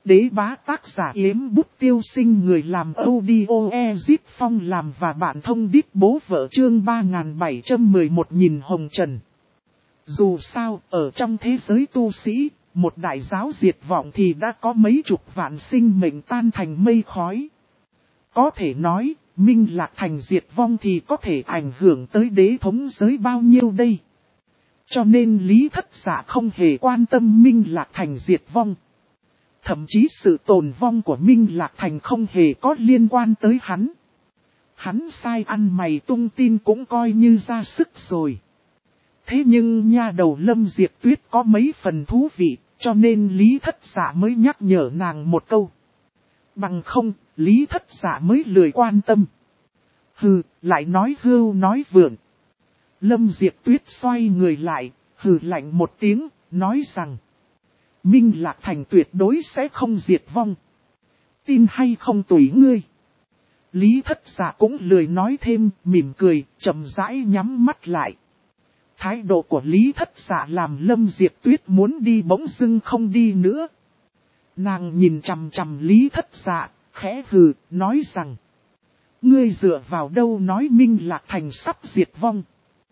đế bá tác giả Yếm Bút Tiêu Sinh, người làm audio Ezip Phong làm và bạn thông đít bố vợ, chương 3711 nhìn hồng trần. Dù sao, ở trong thế giới tu sĩ, một đại giáo diệt vọng thì đã có mấy chục vạn sinh mệnh tan thành mây khói. Có thể nói, Minh Lạc Thành diệt vong thì có thể ảnh hưởng tới đế thống giới bao nhiêu đây. Cho nên Lý Thất Dạ không hề quan tâm Minh Lạc Thành diệt vong. Thậm chí sự tồn vong của Minh Lạc Thành không hề có liên quan tới hắn. Hắn sai ăn mày tung tin cũng coi như ra sức rồi. Thế nhưng nha đầu Lâm Diệp Tuyết có mấy phần thú vị, cho nên Lý Thất Dạ mới nhắc nhở nàng một câu. Bằng không, Lý Thất Dạ mới lười quan tâm. Hừ, lại nói hưu nói vượn. Lâm Diệp Tuyết xoay người lại, hừ lạnh một tiếng, nói rằng Minh Lạc Thành tuyệt đối sẽ không diệt vong. Tin hay không tùy ngươi. Lý Thất Dạ cũng lười nói thêm, mỉm cười, chậm rãi nhắm mắt lại. Thái độ của Lý Thất Dạ làm Lâm Diệp Tuyết muốn đi bỗng dưng không đi nữa. Nàng nhìn chằm chằm Lý Thất Dạ, khẽ hừ, nói rằng ngươi dựa vào đâu nói Minh Lạc Thành sắp diệt vong.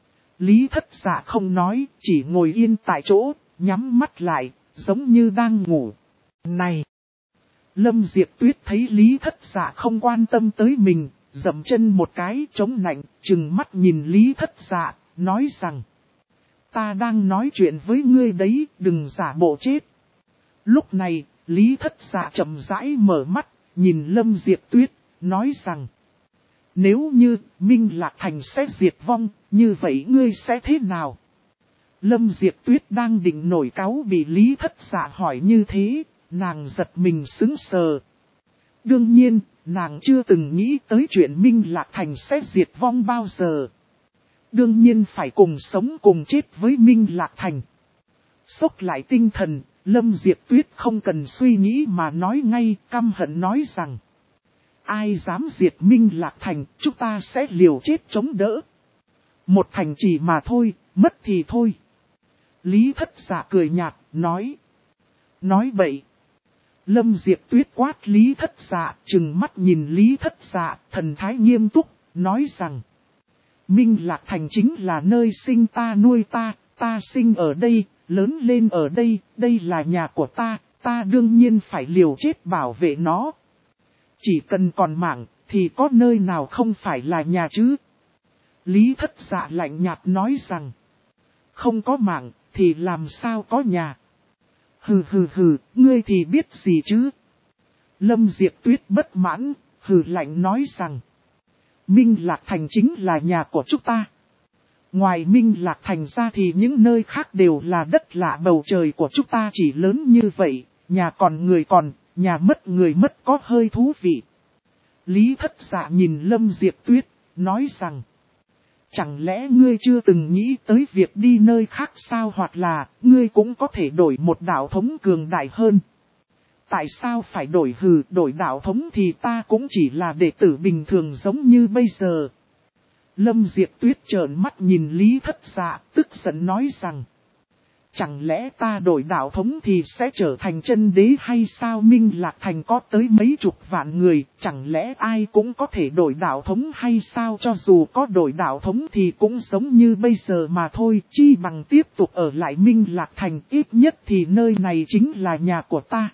Lý Thất Dạ không nói, chỉ ngồi yên tại chỗ, nhắm mắt lại, giống như đang ngủ. Này! Lâm Diệp Tuyết thấy Lý Thất Dạ không quan tâm tới mình, dậm chân một cái chống nạnh, trừng mắt nhìn Lý Thất Dạ, nói rằng ta đang nói chuyện với ngươi đấy, đừng giả bộ chết. Lúc này, Lý Thất Dạ chậm rãi mở mắt, nhìn Lâm Diệp Tuyết, nói rằng nếu như Minh Lạc Thành sẽ diệt vong, như vậy ngươi sẽ thế nào? Lâm Diệp Tuyết đang định nổi cáu bị Lý Thất Dạ hỏi như thế, nàng giật mình sững sờ. Đương nhiên, nàng chưa từng nghĩ tới chuyện Minh Lạc Thành sẽ diệt vong bao giờ. Đương nhiên phải cùng sống cùng chết với Minh Lạc Thành. Xốc lại tinh thần, Lâm Diệp Tuyết không cần suy nghĩ mà nói ngay, căm hận nói rằng ai dám diệt Minh Lạc Thành, chúng ta sẽ liều chết chống đỡ. Một thành trì mà thôi, mất thì thôi. Lý Thất Dạ cười nhạt, nói bậy. Lâm Diệp Tuyết quát Lý Thất Dạ, trừng mắt nhìn Lý Thất Dạ, thần thái nghiêm túc, nói rằng Minh Lạc Thành chính là nơi sinh ta nuôi ta sinh ở đây, lớn lên ở đây, đây là nhà của ta đương nhiên phải liều chết bảo vệ nó. Chỉ cần còn mạng, thì có nơi nào không phải là nhà chứ? Lý Thất Dạ lạnh nhạt nói rằng không có mạng, thì làm sao có nhà? Hừ, ngươi thì biết gì chứ? Lâm Diệp Tuyết bất mãn, hừ lạnh nói rằng Minh Lạc Thành chính là nhà của chúng ta. Ngoài Minh Lạc Thành ra thì những nơi khác đều là đất lạ, bầu trời của chúng ta chỉ lớn như vậy, nhà còn người còn, nhà mất người mất có hơi thú vị. Lý Thất Dạ nhìn Lâm Diệp Tuyết, nói rằng chẳng lẽ ngươi chưa từng nghĩ tới việc đi nơi khác sao, hoặc là ngươi cũng có thể đổi một đạo thống cường đại hơn. Tại sao phải đổi đạo thống thì ta cũng chỉ là đệ tử bình thường giống như bây giờ. Lâm Diệp Tuyết trợn mắt nhìn Lý Thất Dạ, tức giận nói rằng chẳng lẽ ta đổi đạo thống thì sẽ trở thành chân đế hay sao? Minh Lạc Thành có tới mấy chục vạn người, chẳng lẽ ai cũng có thể đổi đạo thống hay sao? Cho dù có đổi đạo thống thì cũng giống như bây giờ mà thôi, chi bằng tiếp tục ở lại Minh Lạc Thành, ít nhất thì nơi này chính là nhà của ta.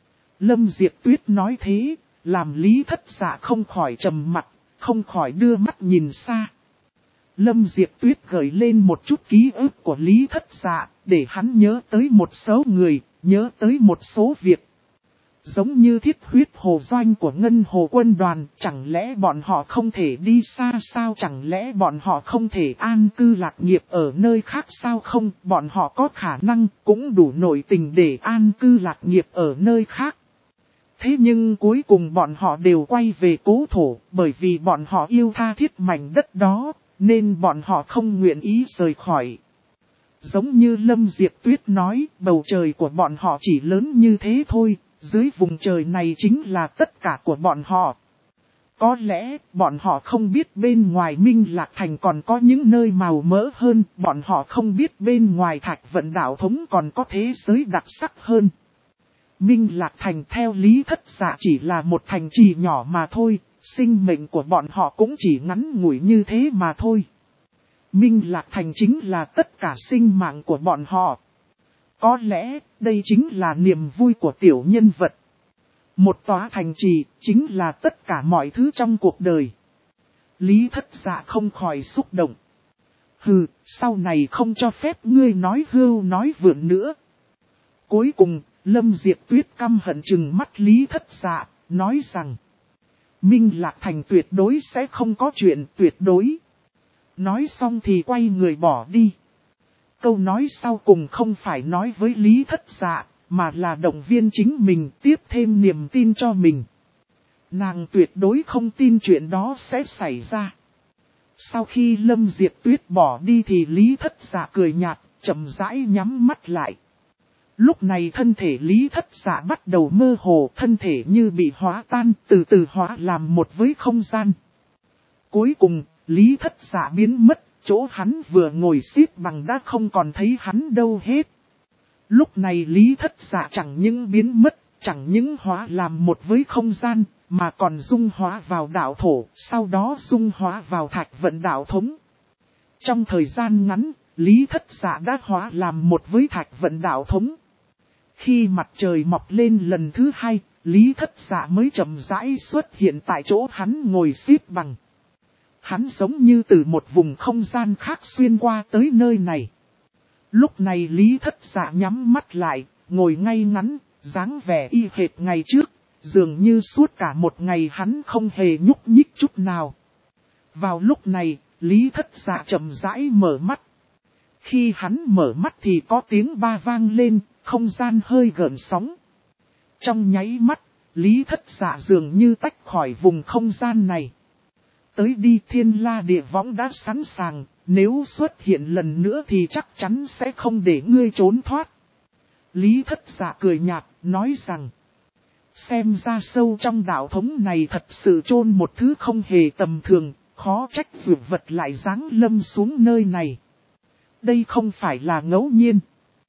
Lâm Diệp Tuyết nói thế, làm Lý Thất Dạ không khỏi trầm mặt, không khỏi đưa mắt nhìn xa. Lâm Diệp Tuyết gợi lên một chút ký ức của Lý Thất Dạ, để hắn nhớ tới một số người, nhớ tới một số việc. Giống như Thiết Huyết Hồ Doanh của Ngân Hồ Quân Đoàn, chẳng lẽ bọn họ không thể đi xa sao? Chẳng lẽ bọn họ không thể an cư lạc nghiệp ở nơi khác sao? Không, bọn họ có khả năng, cũng đủ nội tình để an cư lạc nghiệp ở nơi khác. Thế nhưng cuối cùng bọn họ đều quay về cố thổ, bởi vì bọn họ yêu tha thiết mảnh đất đó, nên bọn họ không nguyện ý rời khỏi. Giống như Lâm Diệp Tuyết nói, bầu trời của bọn họ chỉ lớn như thế thôi, dưới vùng trời này chính là tất cả của bọn họ. Có lẽ, bọn họ không biết bên ngoài Minh Lạc Thành còn có những nơi màu mỡ hơn, bọn họ không biết bên ngoài Thạch Vận Đạo Thống còn có thế giới đặc sắc hơn. Minh Lạc Thành theo Lý Thất Dạ chỉ là một thành trì nhỏ mà thôi, sinh mệnh của bọn họ cũng chỉ ngắn ngủi như thế mà thôi. Minh Lạc Thành chính là tất cả sinh mạng của bọn họ. Có lẽ, đây chính là niềm vui của tiểu nhân vật. Một tòa thành trì, chính là tất cả mọi thứ trong cuộc đời. Lý Thất Dạ không khỏi xúc động. Hừ, sau này không cho phép ngươi nói hưu nói vượn nữa. Cuối cùng, Lâm Diệp Tuyết căm hận trừng mắt Lý Thất Dạ, nói rằng Minh Lạc Thành tuyệt đối sẽ không có chuyện tuyệt đối. Nói xong thì quay người bỏ đi. Câu nói sau cùng không phải nói với Lý Thất Dạ, mà là động viên chính mình tiếp thêm niềm tin cho mình. Nàng tuyệt đối không tin chuyện đó sẽ xảy ra. Sau khi Lâm Diệp Tuyết bỏ đi thì Lý Thất Dạ cười nhạt, chậm rãi nhắm mắt lại. Lúc này thân thể Lý Thất Dạ bắt đầu mơ hồ, thân thể như bị hóa tan, từ từ hóa làm một với không gian. Cuối cùng, Lý Thất Dạ biến mất, chỗ hắn vừa ngồi xếp bằng đã không còn thấy hắn đâu hết. Lúc này Lý Thất Dạ chẳng những biến mất, chẳng những hóa làm một với không gian, mà còn dung hóa vào đạo thổ, sau đó dung hóa vào thạch vận đạo thống. Trong thời gian ngắn, Lý Thất Dạ đã hóa làm một với thạch vận đạo thống. Khi mặt trời mọc lên lần thứ hai, Lý Thất Dạ mới chậm rãi xuất hiện tại chỗ hắn ngồi xếp bằng. Hắn giống như từ một vùng không gian khác xuyên qua tới nơi này. Lúc này Lý Thất Dạ nhắm mắt lại, ngồi ngay ngắn, dáng vẻ y hệt ngày trước, dường như suốt cả một ngày hắn không hề nhúc nhích chút nào. Vào lúc này, Lý Thất Dạ chậm rãi mở mắt. Khi hắn mở mắt thì có tiếng ba vang lên, không gian hơi gợn sóng. Trong nháy mắt, Lý Thất Dạ dường như tách khỏi vùng không gian này. Tới đi Thiên La Địa Võng đã sẵn sàng, nếu xuất hiện lần nữa thì chắc chắn sẽ không để ngươi trốn thoát. Lý Thất Dạ cười nhạt, nói rằng, xem ra sâu trong đạo thống này thật sự chôn một thứ không hề tầm thường, khó trách dược vật lại giáng lâm xuống nơi này. Đây không phải là ngẫu nhiên.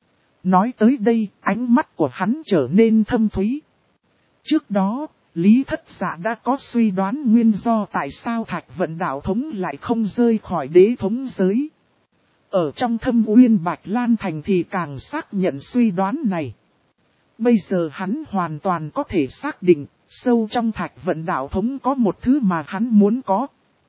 Nói tới đây, ánh mắt của hắn trở nên thâm thúy. Trước đó, Lý Thất Dạ đã có suy đoán nguyên do tại sao Thạch Vận đạo thống lại không rơi khỏi đế thống giới. Ở trong Thâm Uyên Bạch Lan Thành thì càng xác nhận suy đoán này. Bây giờ hắn hoàn toàn có thể xác định, sâu trong Thạch Vận đạo thống có một thứ mà hắn muốn có.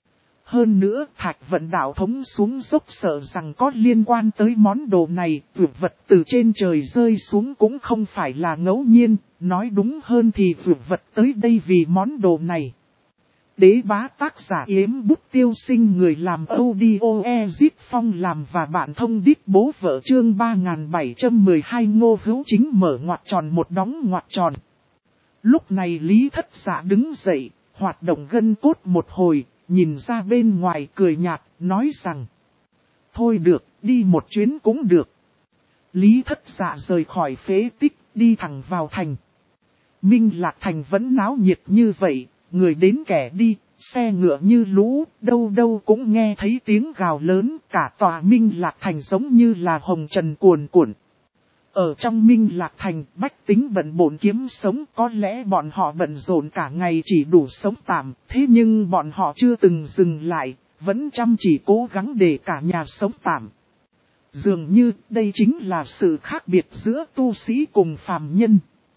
Hơn nữa, Thạch Vận đạo thống xuống dốc sợ rằng có liên quan tới món đồ này, vượt vật từ trên trời rơi xuống cũng không phải là ngẫu nhiên, nói đúng hơn thì vượt vật tới đây vì món đồ này. Đế bá tác giả Yếm Bút Tiêu Sinh, người làm audio Ezip Phong làm và bạn thông đít bố vợ, chương 3712. Ngô Hữu Chính mở ngoặc tròn một đóng ngoặc tròn. Lúc này Lý Thất Dạ đứng dậy, hoạt động gân cốt một hồi, nhìn ra bên ngoài cười nhạt, nói rằng, thôi được, đi một chuyến cũng được. Lý Thất Dạ rời khỏi phế tích, đi thẳng vào thành. Minh Lạc Thành vẫn náo nhiệt như vậy, người đến kẻ đi, xe ngựa như lũ, đâu đâu cũng nghe thấy tiếng gào lớn, cả tòa Minh Lạc Thành giống như là hồng trần cuồn cuộn. Ở trong Minh Lạc Thành, bách tính bận bộn kiếm sống, có lẽ bọn họ bận rộn cả ngày chỉ đủ sống tạm, thế nhưng bọn họ chưa từng dừng lại, vẫn chăm chỉ cố gắng để cả nhà sống tạm. Dường như đây chính là sự khác biệt giữa tu sĩ cùng phàm nhân.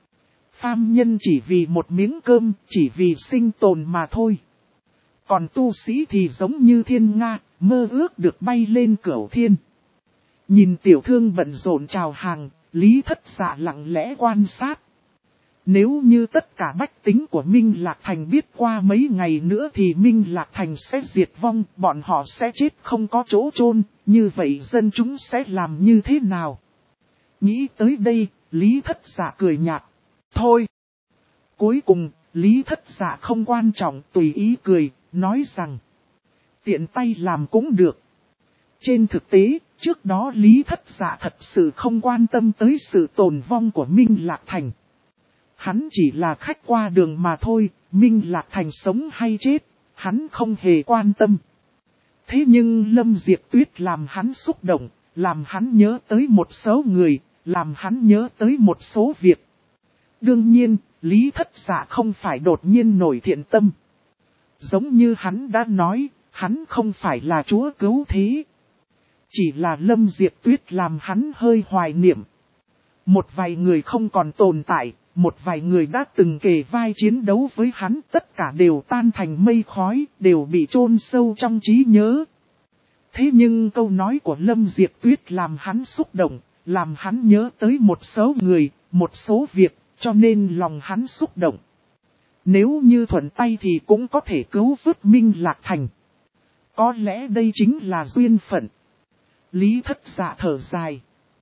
Phàm nhân chỉ vì một miếng cơm, chỉ vì sinh tồn mà thôi. Còn tu sĩ thì giống như thiên nga, mơ ước được bay lên cửu thiên. Nhìn tiểu thương bận rộn chào hàng, Lý Thất Dạ lặng lẽ quan sát. Nếu như tất cả bách tính của Minh Lạc Thành biết qua mấy ngày nữa thì Minh Lạc Thành sẽ diệt vong, bọn họ sẽ chết không có chỗ chôn, như vậy dân chúng sẽ làm như thế nào? Nghĩ tới đây, Lý Thất Dạ cười nhạt. Thôi! Cuối cùng, Lý Thất Dạ không quan trọng, tùy ý cười, nói rằng, tiện tay làm cũng được. Trên thực tế, trước đó Lý Thất Dạ thật sự không quan tâm tới sự tồn vong của Minh Lạc Thành. Hắn chỉ là khách qua đường mà thôi, Minh Lạc Thành sống hay chết, hắn không hề quan tâm. Thế nhưng Lâm Diệp Tuyết làm hắn xúc động, làm hắn nhớ tới một số người, làm hắn nhớ tới một số việc. Đương nhiên, Lý Thất Dạ không phải đột nhiên nổi thiện tâm. Giống như hắn đã nói, hắn không phải là chúa cứu thế. Chỉ là Lâm Diệp Tuyết làm hắn hơi hoài niệm. Một vài người không còn tồn tại, một vài người đã từng kề vai chiến đấu với hắn, tất cả đều tan thành mây khói, đều bị chôn sâu trong trí nhớ. Thế nhưng câu nói của Lâm Diệp Tuyết làm hắn xúc động, làm hắn nhớ tới một số người, một số việc, cho nên lòng hắn xúc động. Nếu như thuận tay thì cũng có thể cứu vớt Minh Lạc Thành. Có lẽ đây chính là duyên phận. Lý Thất Dạ thở dài.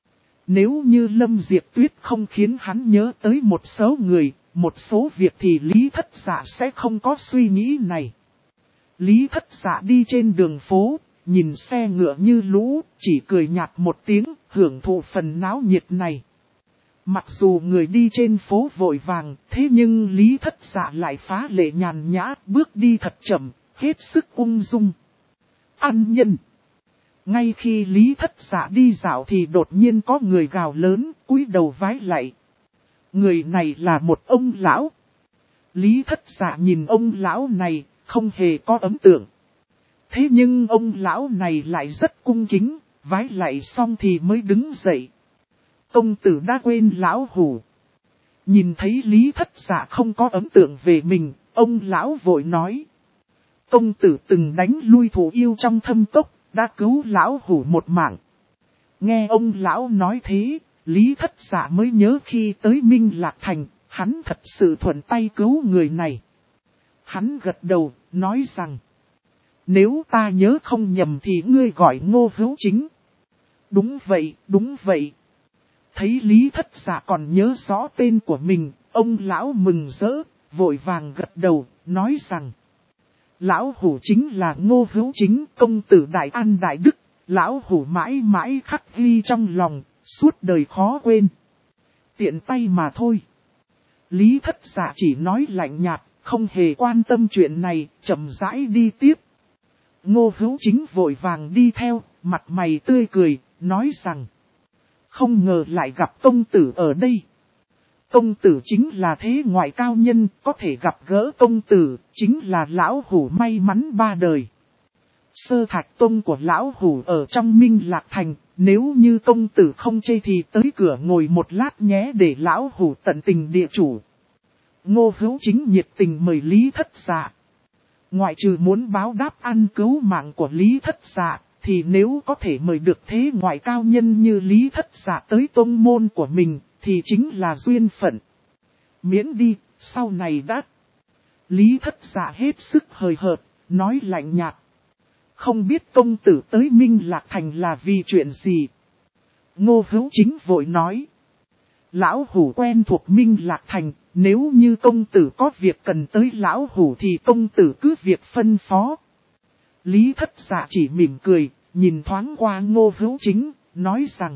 Nếu như Lâm Diệp Tuyết không khiến hắn nhớ tới một số người, một số việc thì Lý Thất Dạ sẽ không có suy nghĩ này. Lý Thất Dạ đi trên đường phố, nhìn xe ngựa như lũ, chỉ cười nhạt một tiếng, hưởng thụ phần náo nhiệt này. Mặc dù người đi trên phố vội vàng, thế nhưng Lý Thất Dạ lại phá lệ nhàn nhã, bước đi thật chậm, hết sức ung dung. Ăn nhân. Ngay khi Lý Thất Dạ đi dạo thì đột nhiên có người gào lớn, cúi đầu vái lạy. Người này là một ông lão. Lý Thất Dạ nhìn ông lão này, không hề có ấn tượng. Thế nhưng ông lão này lại rất cung kính, vái lạy xong thì mới đứng dậy. Công tử đã quên lão hủ. Nhìn thấy Lý Thất Dạ không có ấn tượng về mình, ông lão vội nói. Công tử từng đánh lui thủ yêu trong thâm cốc, đã cứu lão hủ một mạng. Nghe ông lão nói thế, Lý Thất Dạ mới nhớ khi tới Minh Lạc Thành, hắn thật sự thuận tay cứu người này. Hắn gật đầu, nói rằng. Nếu ta nhớ không nhầm thì ngươi gọi Ngô Hữu Chính. Đúng vậy, đúng vậy. Thấy Lý Thất Dạ còn nhớ rõ tên của mình, ông lão mừng rỡ, vội vàng gật đầu, nói rằng. Lão hủ chính là Ngô Hữu Chính, công tử Đại An Đại Đức, lão hủ mãi mãi khắc ghi trong lòng, suốt đời khó quên. Tiện tay mà thôi. Lý Thất Dạ chỉ nói lạnh nhạt, không hề quan tâm chuyện này, chậm rãi đi tiếp. Ngô Hữu Chính vội vàng đi theo, mặt mày tươi cười, nói rằng. Không ngờ lại gặp công tử ở đây. Công tử chính là thế ngoại cao nhân, có thể gặp gỡ công tử, chính là lão hủ may mắn ba đời. Sơ Thạch Tông của lão hủ ở trong Minh Lạc Thành, nếu như công tử không chê thì tới cửa ngồi một lát nhé để lão hủ tận tình địa chủ. Ngô Hữu Chính nhiệt tình mời Lý Thất Dạ. Ngoại trừ muốn báo đáp ăn cứu mạng của Lý Thất Dạ, thì nếu có thể mời được thế ngoại cao nhân như Lý Thất Dạ tới tông môn của mình, thì chính là duyên phận. Miễn đi, sau này đã. Lý Thất Dạ hết sức hời hợt, nói lạnh nhạt. Không biết công tử tới Minh Lạc Thành là vì chuyện gì? Ngô Hữu Chính vội nói. Lão hủ quen thuộc Minh Lạc Thành, nếu như công tử có việc cần tới lão hủ thì công tử cứ việc phân phó. Lý Thất Dạ chỉ mỉm cười, nhìn thoáng qua Ngô Hữu Chính, nói rằng.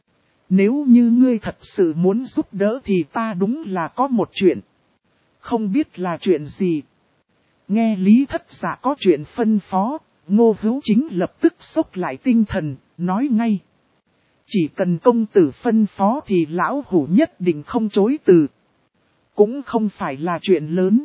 Nếu như ngươi thật sự muốn giúp đỡ thì ta đúng là có một chuyện. Không biết là chuyện gì. Nghe Lý Thất Dạ có chuyện phân phó, Ngô Hữu Chính lập tức xốc lại tinh thần, nói ngay. Chỉ cần công tử phân phó thì lão hủ nhất định không chối từ. Cũng không phải là chuyện lớn.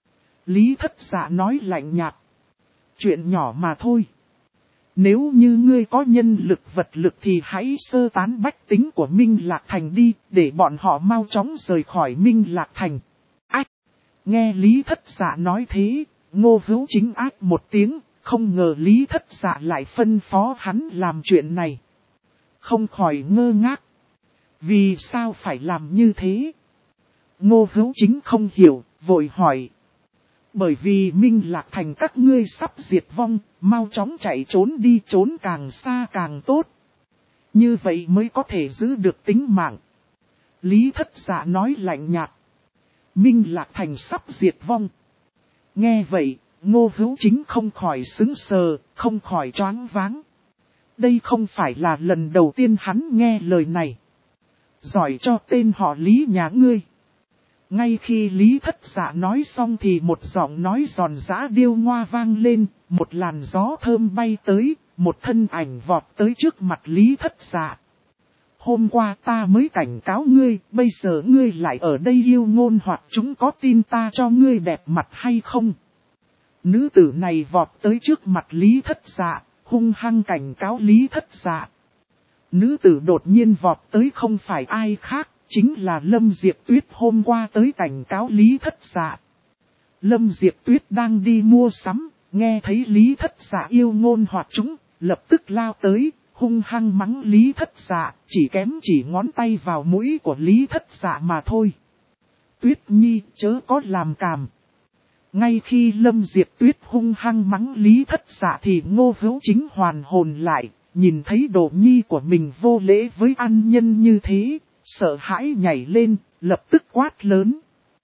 Lý Thất Dạ nói lạnh nhạt. Chuyện nhỏ mà thôi. Nếu như ngươi có nhân lực vật lực thì hãy sơ tán bách tính của Minh Lạc Thành đi, để bọn họ mau chóng rời khỏi Minh Lạc Thành. Ách! Nghe Lý Thất Dạ nói thế, Ngô Hữu Chính ác một tiếng, không ngờ Lý Thất Dạ lại phân phó hắn làm chuyện này. Không khỏi ngơ ngác. Vì sao phải làm như thế? Ngô Hữu Chính không hiểu, vội hỏi. Bởi vì Minh Lạc Thành các ngươi sắp diệt vong, mau chóng chạy trốn đi, trốn càng xa càng tốt. Như vậy mới có thể giữ được tính mạng. Lý Thất Dạ nói lạnh nhạt. Minh Lạc Thành sắp diệt vong. Nghe vậy, Ngô Hữu Chính không khỏi sững sờ, không khỏi choáng váng. Đây không phải là lần đầu tiên hắn nghe lời này. Giỏi cho tên họ Lý nhà ngươi. Ngay khi Lý Thất Dạ nói xong thì một giọng nói giòn giã điêu ngoa vang lên, một làn gió thơm bay tới, một thân ảnh vọt tới trước mặt Lý Thất Dạ. Hôm qua ta mới cảnh cáo ngươi, bây giờ ngươi lại ở đây yêu ngôn hoặc chúng có tin ta cho ngươi đẹp mặt hay không? Nữ tử này vọt tới trước mặt Lý Thất Dạ, hung hăng cảnh cáo Lý Thất Dạ. Nữ tử đột nhiên vọt tới không phải ai khác, chính là Lâm Diệp Tuyết hôm qua tới cảnh cáo Lý Thất Dạ. Lâm Diệp Tuyết đang đi mua sắm, nghe thấy Lý Thất Dạ yêu ngôn hoặc chúng, lập tức lao tới, hung hăng mắng Lý Thất Dạ, chỉ kém chỉ ngón tay vào mũi của Lý Thất Dạ mà thôi. Tuyết Nhi chớ có làm càm. Ngay khi Lâm Diệp Tuyết hung hăng mắng Lý Thất Dạ thì Ngô Hữu Chính hoàn hồn lại, nhìn thấy đồ nhi của mình vô lễ với ăn nhân như thế, sợ hãi nhảy lên, lập tức quát lớn.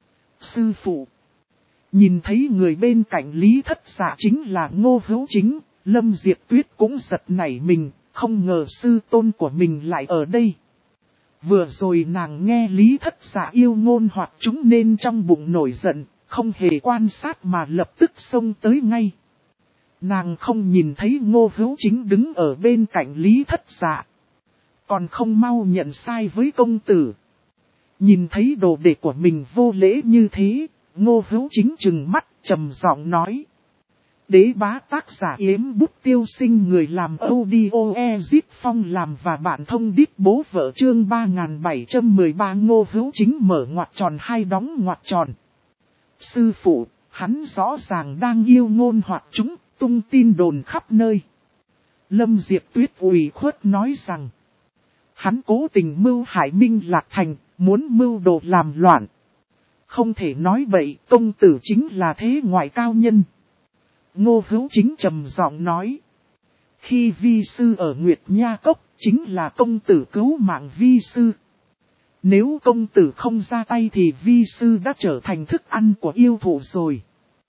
Sư phụ! Nhìn thấy người bên cạnh Lý Thất Dạ chính là Ngô Hữu Chính, Lâm Diệp Tuyết cũng giật nảy mình, không ngờ sư tôn của mình lại ở đây. Vừa rồi nàng nghe Lý Thất Dạ yêu ngôn hoặc chúng nên trong bụng nổi giận, không hề quan sát mà lập tức xông tới ngay. Nàng không nhìn thấy Ngô Hữu Chính đứng ở bên cạnh Lý Thất Dạ. Còn không mau nhận sai với công tử. Nhìn thấy đồ đệ của mình vô lễ như thế, Ngô Hữu Chính trừng mắt trầm giọng nói. Đế bá tác giả Yếm Bút Tiêu Sinh người làm audio Ezit Phong làm và bạn thông đít bố vợ chương 3713 Ngô Hữu Chính mở ngoặc tròn hai đóng ngoặc tròn. Sư phụ, hắn rõ ràng đang yêu ngôn hoặc chúng, tung tin đồn khắp nơi. Lâm Diệp Tuyết ủy khuất nói rằng, hắn cố tình mưu hại Minh Lạc Thành, muốn mưu đồ làm loạn. Không thể nói bậy, công tử chính là thế ngoại cao nhân. Ngô Hữu Chính trầm giọng nói. Khi vi sư ở Nguyệt Nha Cốc, chính là công tử cứu mạng vi sư. Nếu công tử không ra tay thì vi sư đã trở thành thức ăn của yêu thụ rồi.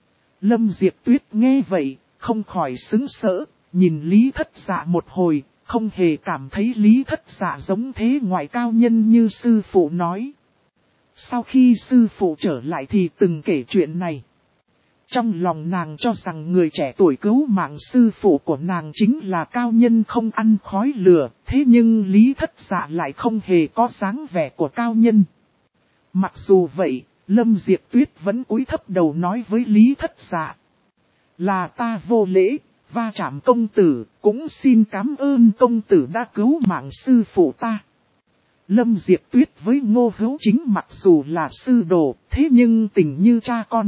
Lâm Diệp Tuyết nghe vậy, không khỏi sững sỡ, nhìn Lý Thất Dạ một hồi, không hề cảm thấy Lý Thất Dạ giống thế ngoại cao nhân như sư phụ nói. Sau khi sư phụ trở lại thì từng kể chuyện này. Trong lòng nàng cho rằng người trẻ tuổi cứu mạng sư phụ của nàng chính là cao nhân không ăn khói lửa, thế nhưng Lý Thất Dạ lại không hề có dáng vẻ của cao nhân. Mặc dù vậy, Lâm Diệp Tuyết vẫn cúi thấp đầu nói với Lý Thất Dạ. Là ta vô lễ, va chạm công tử, cũng xin cảm ơn công tử đã cứu mạng sư phụ ta. Lâm Diệp Tuyết với Ngô Hữu Chính mặc dù là sư đồ, thế nhưng tình như cha con.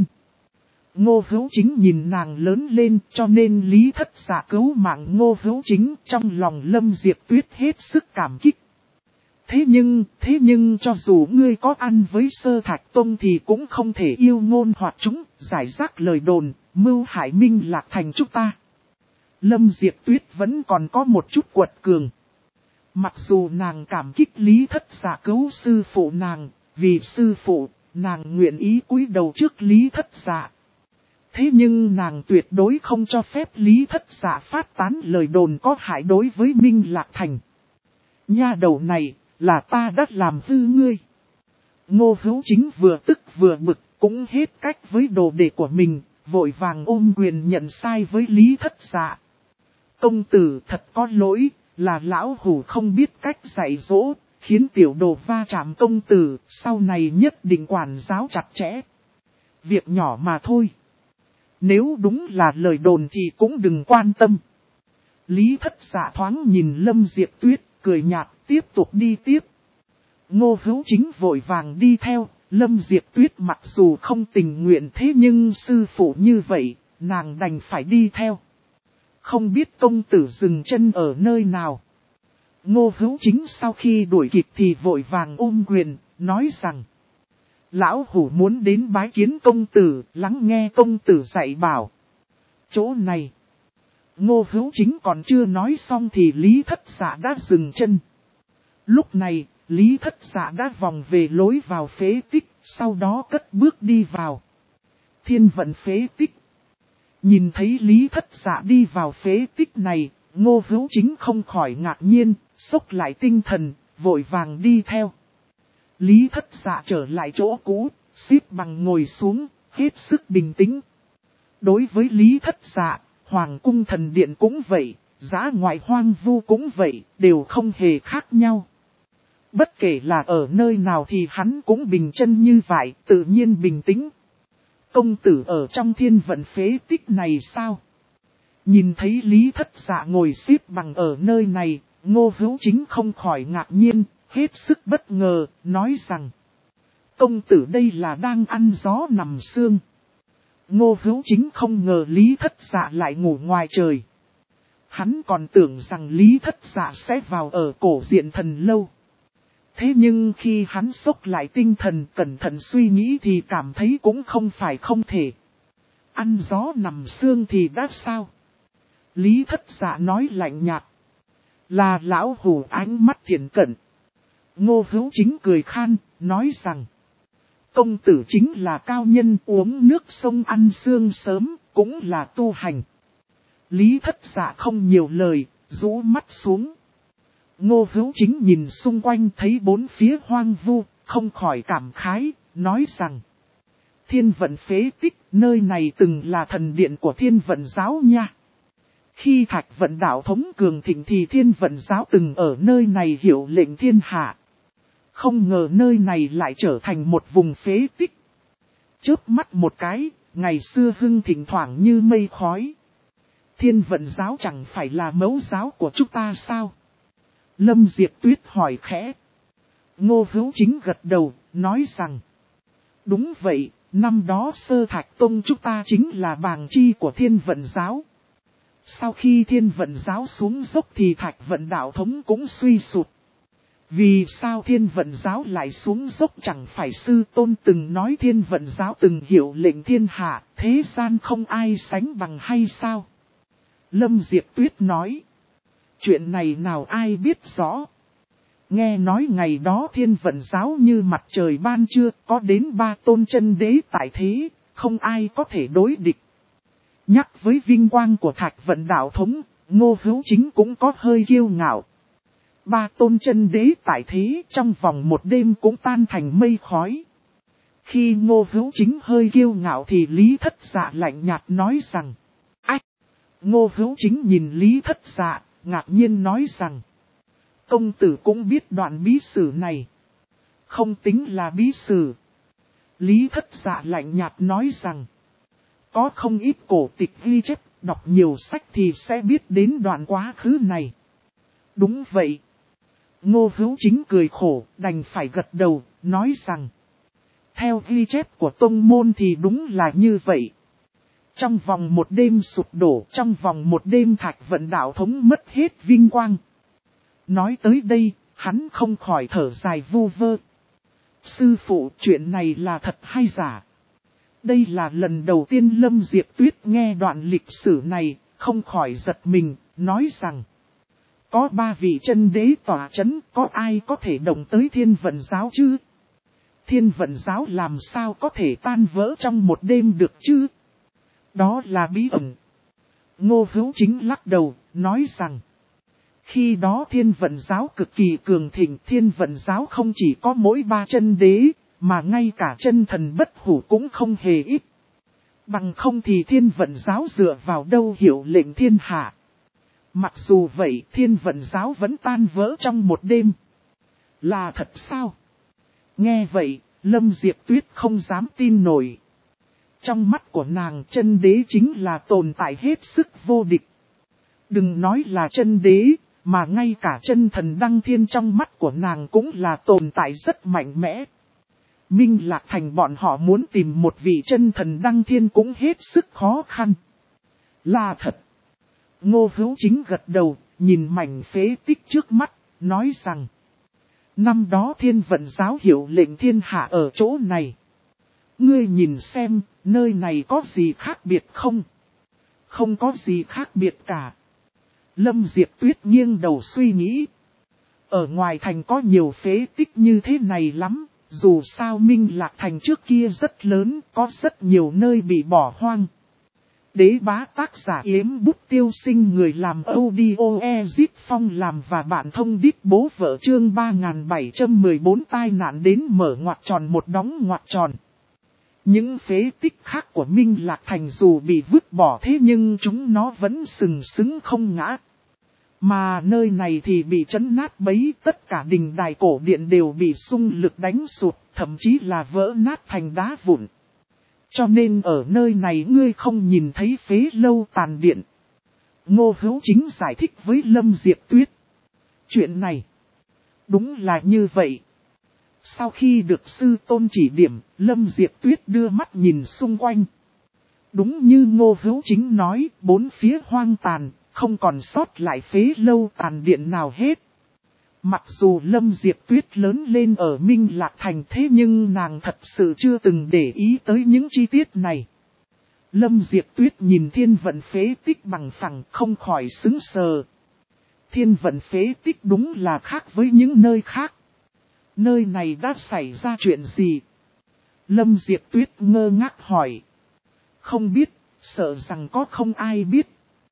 Ngô Hữu Chính nhìn nàng lớn lên cho nên Lý Thất Dạ cứu mạng Ngô Hữu Chính trong lòng Lâm Diệp Tuyết hết sức cảm kích. Thế nhưng cho dù ngươi có ăn với Sơ Thạch Tông thì cũng không thể yêu ngôn hoặc chúng, giải rác lời đồn, mưu hại Minh Lạc Thành chúng ta. Lâm Diệp Tuyết vẫn còn có một chút quật cường. Mặc dù nàng cảm kích Lý Thất Dạ cứu sư phụ nàng, vì sư phụ, nàng nguyện ý cúi đầu trước Lý Thất Dạ. Thế nhưng nàng tuyệt đối không cho phép Lý Thất Dạ phát tán lời đồn có hại đối với Minh Lạc Thành. Nha đầu này, là ta đã làm hư ngươi. Ngô Hữu Chính vừa tức vừa bực, cũng hết cách với đồ đệ của mình, vội vàng ôm quyền nhận sai với Lý Thất Dạ. Công tử thật có lỗi, là lão hủ không biết cách dạy dỗ, khiến tiểu đồ va chạm công tử, sau này nhất định quản giáo chặt chẽ. Việc nhỏ mà thôi. Nếu đúng là lời đồn thì cũng đừng quan tâm. Lý Thất Dạ thoáng nhìn Lâm Diệp Tuyết, cười nhạt, tiếp tục đi tiếp. Ngô Hữu Chính vội vàng đi theo, Lâm Diệp Tuyết mặc dù không tình nguyện thế nhưng sư phụ như vậy, nàng đành phải đi theo. Không biết công tử dừng chân ở nơi nào. Ngô Hữu Chính sau khi đuổi kịp thì vội vàng ôm quyền, nói rằng. Lão hủ muốn đến bái kiến công tử, lắng nghe công tử dạy bảo. Chỗ này. Ngô Hữu Chính còn chưa nói xong thì Lý Thất Dạ đã dừng chân. Lúc này, Lý Thất Dạ đã vòng về lối vào phế tích, sau đó cất bước đi vào. Thiên vận phế tích. Nhìn thấy Lý Thất Dạ đi vào phế tích này, Ngô Hữu Chính không khỏi ngạc nhiên, xốc lại tinh thần, vội vàng đi theo. Lý Thất Dạ trở lại chỗ cũ, xếp bằng ngồi xuống, hết sức bình tĩnh. Đối với Lý Thất Dạ, Hoàng cung thần điện cũng vậy, giá ngoại hoang vu cũng vậy, đều không hề khác nhau. Bất kể là ở nơi nào thì hắn cũng bình chân như vậy, tự nhiên bình tĩnh. Công tử ở trong thiên vận phế tích này sao? Nhìn thấy Lý Thất Dạ ngồi xếp bằng ở nơi này, Ngô Hữu Chính không khỏi ngạc nhiên, hết sức bất ngờ, nói rằng: công tử đây là đang ăn gió nằm sương. Ngô Hữu Chính không ngờ Lý Thất Dạ lại ngủ ngoài trời. Hắn còn tưởng rằng Lý Thất Dạ sẽ vào ở Cổ Diện Thần Lâu. Thế nhưng khi hắn xốc lại tinh thần cẩn thận suy nghĩ thì cảm thấy cũng không phải không thể. Ăn gió nằm sương thì đã sao? Lý Thất Dạ nói lạnh nhạt. Là lão hù ánh mắt thiện cận. Ngô Hữu Chính cười khan, nói rằng: công tử chính là cao nhân, uống nước sông ăn sương sớm, cũng là tu hành. Lý Thất Dạ không nhiều lời, rũ mắt xuống. Ngô Hữu Chính nhìn xung quanh thấy bốn phía hoang vu, không khỏi cảm khái, nói rằng: thiên vận phế tích, nơi này từng là thần điện của thiên vận giáo nha. Khi Thạch Vận đạo thống cường thịnh thì thiên vận giáo từng ở nơi này hiệu lệnh thiên hạ. Không ngờ nơi này lại trở thành một vùng phế tích. Chớp mắt một cái, ngày xưa hưng thịnh thoảng như mây khói. Thiên vận giáo chẳng phải là mẫu giáo của chúng ta sao? Lâm Diệp Tuyết hỏi khẽ. Ngô Hữu Chính gật đầu, nói rằng: đúng vậy, năm đó Sơ Thạch Tông chúng ta chính là bàng chi của thiên vận giáo. Sau khi thiên vận giáo xuống dốc thì Thạch Vận đạo thống cũng suy sụp. Vì sao thiên vận giáo lại xuống dốc, chẳng phải sư tôn từng nói thiên vận giáo từng hiệu lệnh thiên hạ, thế gian không ai sánh bằng hay sao? Lâm Diệp Tuyết nói. Chuyện này nào ai biết rõ. Nghe nói ngày đó thiên vận giáo như mặt trời ban trưa, có đến 3 tôn chân đế tại thế, không ai có thể đối địch. Nhắc với vinh quang của Thạch Vận đạo thống, Ngô Hữu Chính cũng có hơi kiêu ngạo. 3 tôn chân đế tại thế trong vòng một đêm cũng tan thành mây khói. Khi Ngô Hữu Chính hơi kiêu ngạo thì Lý Thất Dạ lạnh nhạt nói rằng: ách! Ngô Hữu Chính nhìn Lý Thất Dạ, ngạc nhiên nói rằng: công tử cũng biết đoạn bí sử này. Không tính là bí sử. Lý Thất Dạ lạnh nhạt nói rằng: có không ít cổ tịch ghi chép, đọc nhiều sách thì sẽ biết đến đoạn quá khứ này. Đúng vậy. Ngô Hữu Chính cười khổ, đành phải gật đầu, nói rằng: theo ghi chép của tông môn thì đúng là như vậy. Trong vòng một đêm sụp đổ, trong vòng một đêm Thạch Vận đạo thống mất hết vinh quang. Nói tới đây, hắn không khỏi thở dài vu vơ. Sư phụ, chuyện này là thật hay giả? Đây là lần đầu tiên Lâm Diệp Tuyết nghe đoạn lịch sử này, không khỏi giật mình, nói rằng: có 3 vị chân đế tỏa chấn, có ai có thể động tới thiên vận giáo chứ? Thiên vận giáo làm sao có thể tan vỡ trong một đêm được chứ? Đó là bí ẩn. Ngô Hữu Chính lắc đầu, nói rằng: khi đó thiên vận giáo cực kỳ cường thịnh, thiên vận giáo không chỉ có mỗi 3 chân đế, mà ngay cả chân thần bất hủ cũng không hề ít. Bằng không thì thiên vận giáo dựa vào đâu hiệu lệnh thiên hạ. Mặc dù vậy, thiên vận giáo vẫn tan vỡ trong một đêm. Là thật sao? Nghe vậy, Lâm Diệp Tuyết không dám tin nổi. Trong mắt của nàng, chân đế chính là tồn tại hết sức vô địch. Đừng nói là chân đế, mà ngay cả chân thần đăng thiên trong mắt của nàng cũng là tồn tại rất mạnh mẽ. Minh Lạc Thành bọn họ muốn tìm một vị chân thần đăng thiên cũng hết sức khó khăn. Là thật. Ngô Hữu Chính gật đầu, nhìn mảnh phế tích trước mắt, nói rằng: năm đó thiên vận giáo hiệu lệnh thiên hạ ở chỗ này. Ngươi nhìn xem, nơi này có gì khác biệt không? Không có gì khác biệt cả. Lâm Diệp Tuyết nghiêng đầu suy nghĩ. Ở ngoài thành có nhiều phế tích như thế này lắm, dù sao Minh Lạc Thành trước kia rất lớn, có rất nhiều nơi bị bỏ hoang. Đế bá tác giả Yếm Bút Tiêu Sinh, người làm audio Ezip Phong làm và bạn thông đít bố vợ, chương 3714 tai nạn đến mở ngoặc tròn một đóng ngoặc tròn. Những phế tích khác của Minh Lạc Thành dù bị vứt bỏ thế nhưng chúng nó vẫn sừng sững không ngã. Mà nơi này thì bị trấn nát bấy, tất cả đình đài cổ điện đều bị xung lực đánh sụt, thậm chí là vỡ nát thành đá vụn. Cho nên ở nơi này ngươi không nhìn thấy phế lâu tàn điện. Ngô Hữu Chính giải thích với Lâm Diệp Tuyết. Chuyện này, đúng là như vậy. Sau khi được sư tôn chỉ điểm, Lâm Diệp Tuyết đưa mắt nhìn xung quanh. Đúng như Ngô Hữu Chính nói, bốn phía hoang tàn, không còn sót lại phế lâu tàn điện nào hết. Mặc dù Lâm Diệp Tuyết lớn lên ở Minh Lạc Thành thế nhưng nàng thật sự chưa từng để ý tới những chi tiết này. Lâm Diệp Tuyết nhìn thiên vận phế tích bằng phẳng không khỏi sững sờ. Thiên vận phế tích đúng là khác với những nơi khác. Nơi này đã xảy ra chuyện gì? Lâm Diệp Tuyết ngơ ngác hỏi. Không biết, sợ rằng có không ai biết.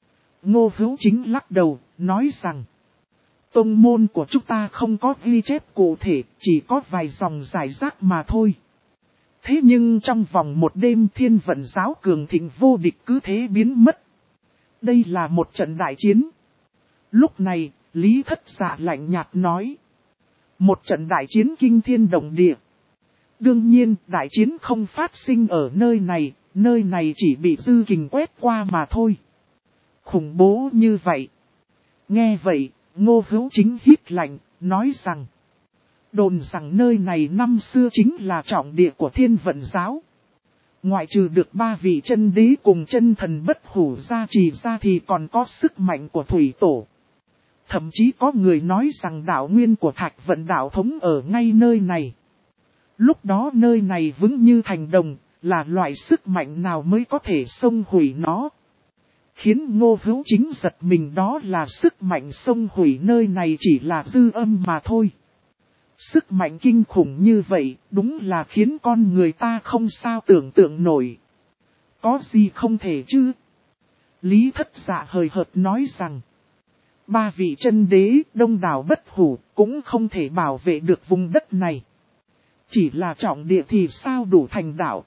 Ngô Hữu Chính lắc đầu, nói rằng. Tông môn của chúng ta không có ghi chép cụ thể, chỉ có vài dòng giải rác mà thôi. Thế nhưng trong vòng một đêm thiên vận giáo cường thịnh vô địch cứ thế biến mất. Đây là một trận đại chiến. Lúc này, Lý Thất Dạ lạnh nhạt nói. Một trận đại chiến kinh thiên động địa. Đương nhiên, đại chiến không phát sinh ở nơi này chỉ bị dư kình quét qua mà thôi. Khủng bố như vậy. Nghe vậy, Ngô Hữu Chính hít lạnh, nói rằng. Đồn rằng nơi này năm xưa chính là trọng địa của thiên vận giáo. Ngoại trừ được 3 vị chân đế cùng chân thần bất hủ gia trì ra thì còn có sức mạnh của thủy tổ. Thậm chí có người nói rằng đạo nguyên của Thạch Vận đạo thống ở ngay nơi này. Lúc đó nơi này vững như thành đồng, là loại sức mạnh nào mới có thể xông hủy nó. Khiến Ngô Hữu Chính giật mình đó là sức mạnh xông hủy nơi này chỉ là dư âm mà thôi. Sức mạnh kinh khủng như vậy, đúng là khiến con người ta không sao tưởng tượng nổi. Có gì không thể chứ? Lý Thất Dạ hời hợt nói rằng, 3 vị chân đế, đông đảo bất hủ, cũng không thể bảo vệ được vùng đất này. Chỉ là trọng địa thì sao đủ thành đạo?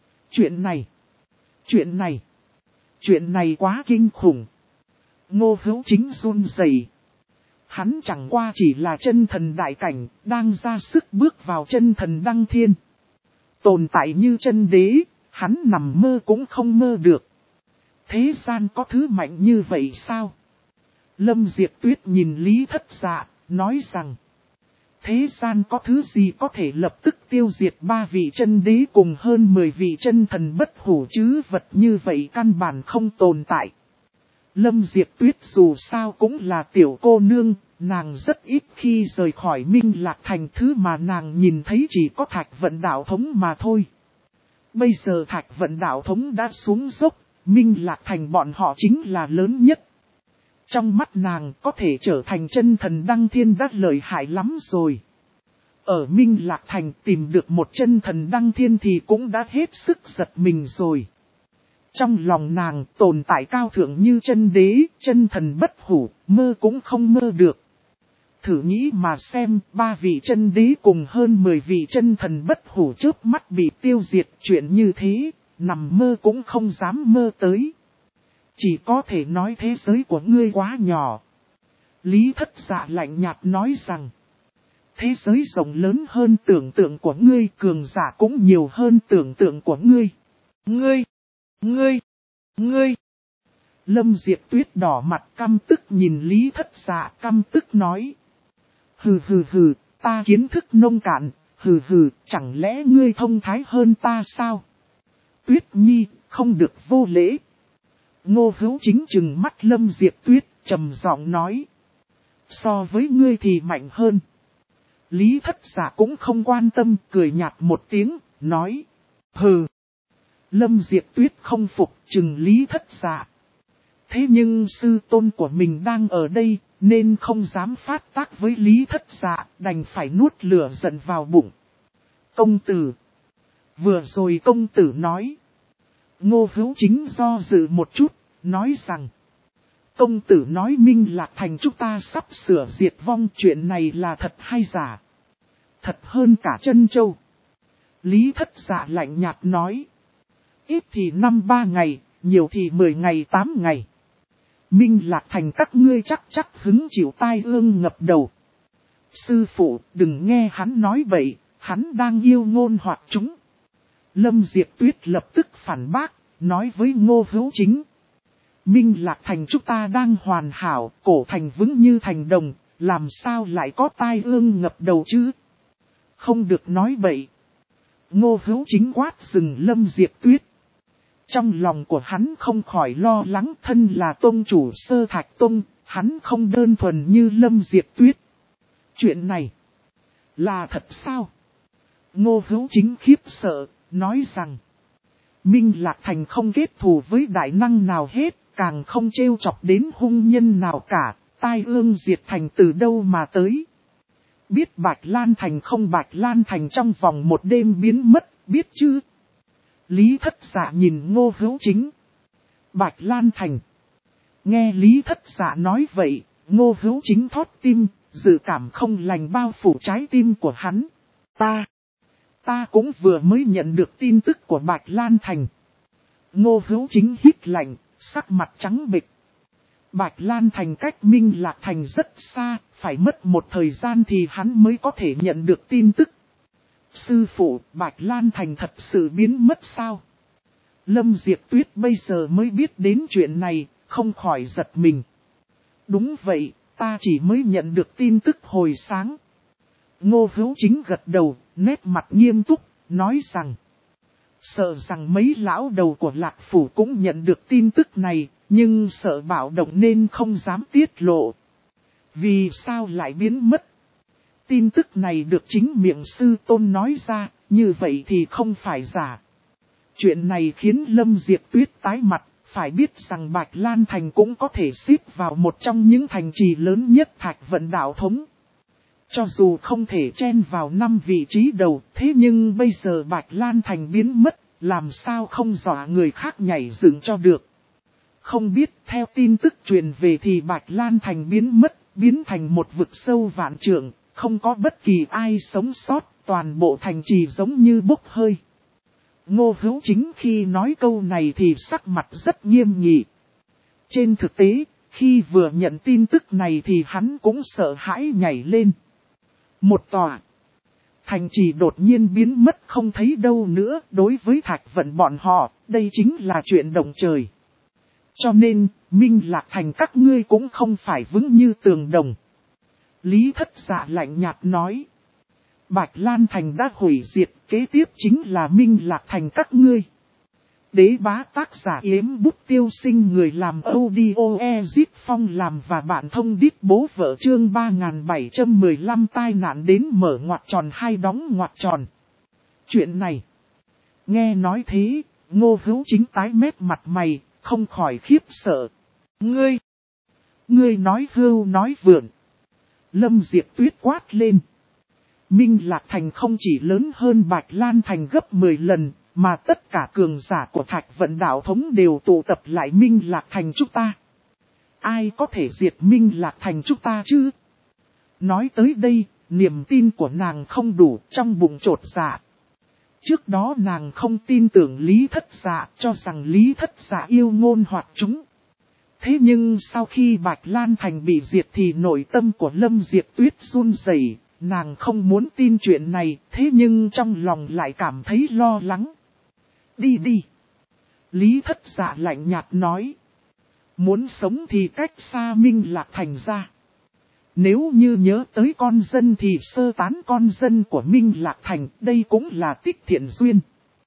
Chuyện này quá kinh khủng. Ngô Hữu Chính run rẩy. Hắn chẳng qua chỉ là chân thần đại cảnh, đang ra sức bước vào chân thần đăng thiên. Tồn tại như chân đế, hắn nằm mơ cũng không mơ được. Thế gian có thứ mạnh như vậy sao? Lâm Diệp Tuyết nhìn Lý Thất Dạ, nói rằng. Thế gian có thứ gì có thể lập tức tiêu diệt 3 vị chân đế cùng hơn 10 vị chân thần bất hủ chứ, vật như vậy căn bản không tồn tại. Lâm Diệp Tuyết dù sao cũng là tiểu cô nương, nàng rất ít khi rời khỏi Minh Lạc Thành, thứ mà nàng nhìn thấy chỉ có Thạch Vận đạo thống mà thôi. Bây giờ Thạch Vận đạo thống đã xuống dốc, Minh Lạc Thành bọn họ chính là lớn nhất. Trong mắt nàng có thể trở thành chân thần đăng thiên đã lợi hại lắm rồi. Ở Minh Lạc Thành tìm được một chân thần đăng thiên thì cũng đã hết sức giật mình rồi. Trong lòng nàng tồn tại cao thượng như chân đế, chân thần bất hủ, mơ cũng không mơ được. Thử nghĩ mà xem, 3 vị chân đế cùng hơn 10 vị chân thần bất hủ chớp mắt bị tiêu diệt, chuyện như thế, nằm mơ cũng không dám mơ tới. Chỉ có thể nói thế giới của ngươi quá nhỏ. Lý Thất Dạ lạnh nhạt nói rằng, thế giới rộng lớn hơn tưởng tượng của ngươi, cường giả cũng nhiều hơn tưởng tượng của ngươi. Ngươi. Lâm Diệp Tuyết đỏ mặt căm tức nhìn Lý Thất Dạ căm tức nói. Hừ, ta kiến thức nông cạn, chẳng lẽ ngươi thông thái hơn ta sao? Tuyết Nhi, không được vô lễ. Ngô Hữu Chính trừng mắt Lâm Diệp Tuyết, trầm giọng nói. So với ngươi thì mạnh hơn. Lý Thất Dạ cũng không quan tâm, cười nhạt một tiếng, nói. Hừ. Lâm Diệp Tuyết không phục, trừng Lý Thất Dạ. Thế nhưng sư tôn của mình đang ở đây, nên không dám phát tác với Lý Thất Dạ, đành phải nuốt lửa giận vào bụng. Công tử. Vừa rồi công tử nói. Ngô Hữu Chính do dự một chút, nói rằng. Công tử nói Minh Lạc Thành chúng ta sắp sửa diệt vong, chuyện này là thật hay giả? Thật hơn cả Trân Châu. Lý Thất Dạ lạnh nhạt nói. Ít thì 5-3 ngày, nhiều thì 10 ngày 8 ngày. Minh Lạc Thành các ngươi chắc hứng chịu tai ương ngập đầu. Sư phụ, đừng nghe hắn nói bậy, hắn đang yêu ngôn hoặc chúng. Lâm Diệp Tuyết lập tức phản bác, nói với Ngô Hữu Chính. Minh Lạc Thành chúng ta đang hoàn hảo, cổ thành vững như thành đồng, làm sao lại có tai ương ngập đầu chứ? Không được nói bậy. Ngô Hữu Chính quát dừng Lâm Diệp Tuyết. Trong lòng của hắn không khỏi lo lắng, thân là tông chủ Sơ Thạch Tông, hắn không đơn thuần như Lâm Diệp Tuyết. Chuyện này là thật sao? Ngô Hữu Chính khiếp sợ, nói rằng Minh Lạc Thành không kết thù với đại năng nào hết, càng không trêu chọc đến hung nhân nào cả, tai ương diệt thành từ đâu mà tới. Biết Bạch Lan Thành không Bạch Lan Thành trong vòng một đêm biến mất, biết chứ? Lý Thất Dạ nhìn Ngô Hữu Chính. Bạch Lan Thành. Nghe Lý Thất Dạ nói vậy, Ngô Hữu Chính thót tim, dự cảm không lành bao phủ trái tim của hắn. Ta cũng vừa mới nhận được tin tức của Bạch Lan Thành. Ngô Hữu Chính hít lạnh, sắc mặt trắng bệch. Bạch Lan Thành cách Minh Lạc Thành rất xa, phải mất một thời gian thì hắn mới có thể nhận được tin tức. Sư phụ, Bạch Lan Thành thật sự biến mất sao? Lâm Diệp Tuyết bây giờ mới biết đến chuyện này, không khỏi giật mình. Đúng vậy, ta chỉ mới nhận được tin tức hồi sáng. Ngô Hữu Chính gật đầu, nét mặt nghiêm túc, nói rằng sợ rằng mấy lão đầu của Lạc Phủ cũng nhận được tin tức này, nhưng sợ bạo động nên không dám tiết lộ. Vì sao lại biến mất? Tin tức này được chính miệng sư tôn nói ra, như vậy thì không phải giả. Chuyện này khiến Lâm Diệp Tuyết tái mặt, phải biết rằng Bạch Lan Thành cũng có thể xếp vào một trong những thành trì lớn nhất Thạch Vận Đạo Thống. Cho dù không thể chen vào 5 vị trí đầu, thế nhưng bây giờ Bạch Lan Thành biến mất, làm sao không dọa người khác nhảy dựng cho được. Không biết theo tin tức truyền về thì Bạch Lan Thành biến mất, biến thành một vực sâu vạn trượng, không có bất kỳ ai sống sót, toàn bộ thành trì giống như bốc hơi. Ngô Hữu Chính khi nói câu này thì sắc mặt rất nghiêm nghị. Trên thực tế, khi vừa nhận tin tức này thì hắn cũng sợ hãi nhảy lên. Một tòa thành trì đột nhiên biến mất không thấy đâu nữa, đối với Thạch Vận bọn họ, đây chính là chuyện động trời. Cho nên, Minh Lạc Thành các ngươi cũng không phải vững như tường đồng. Lý Thất Dạ lạnh nhạt nói. Bạch Lan Thành đã hủy diệt, kế tiếp chính là Minh Lạc Thành các ngươi. Đế bá tác giả Yếm Bút Tiêu Sinh, người làm audio Ezit Phong làm và bạn thông đít bố vợ chương 3715 tai nạn đến mở ngoặc tròn hai đóng ngoặc tròn. Chuyện này, nghe nói thế, Ngô Hữu Chính tái mét mặt mày, không khỏi khiếp sợ. Ngươi nói hưu nói vượn. Lâm Diệp Tuyết quát lên. Minh Lạc Thành không chỉ lớn hơn Bạch Lan Thành gấp 10 lần, mà tất cả cường giả của Thạch Vận Đạo Thống đều tụ tập lại Minh Lạc Thành chúng ta. Ai có thể diệt Minh Lạc Thành chúng ta chứ? Nói tới đây, niềm tin của nàng không đủ, trong bụng chột dạ. Trước đó nàng không tin tưởng Lý Thất Dạ, cho rằng Lý Thất Dạ yêu ngôn hoặc chúng. Thế nhưng sau khi Bạch Lan Thành bị diệt thì nội tâm của Lâm Diệp Tuyết run rẩy, nàng không muốn tin chuyện này, thế nhưng trong lòng lại cảm thấy lo lắng. Đi. Lý Thất Dạ lạnh nhạt nói. Muốn sống thì cách xa Minh Lạc Thành ra. Nếu như nhớ tới con dân thì sơ tán con dân của Minh Lạc Thành, đây cũng là tích thiện duyên.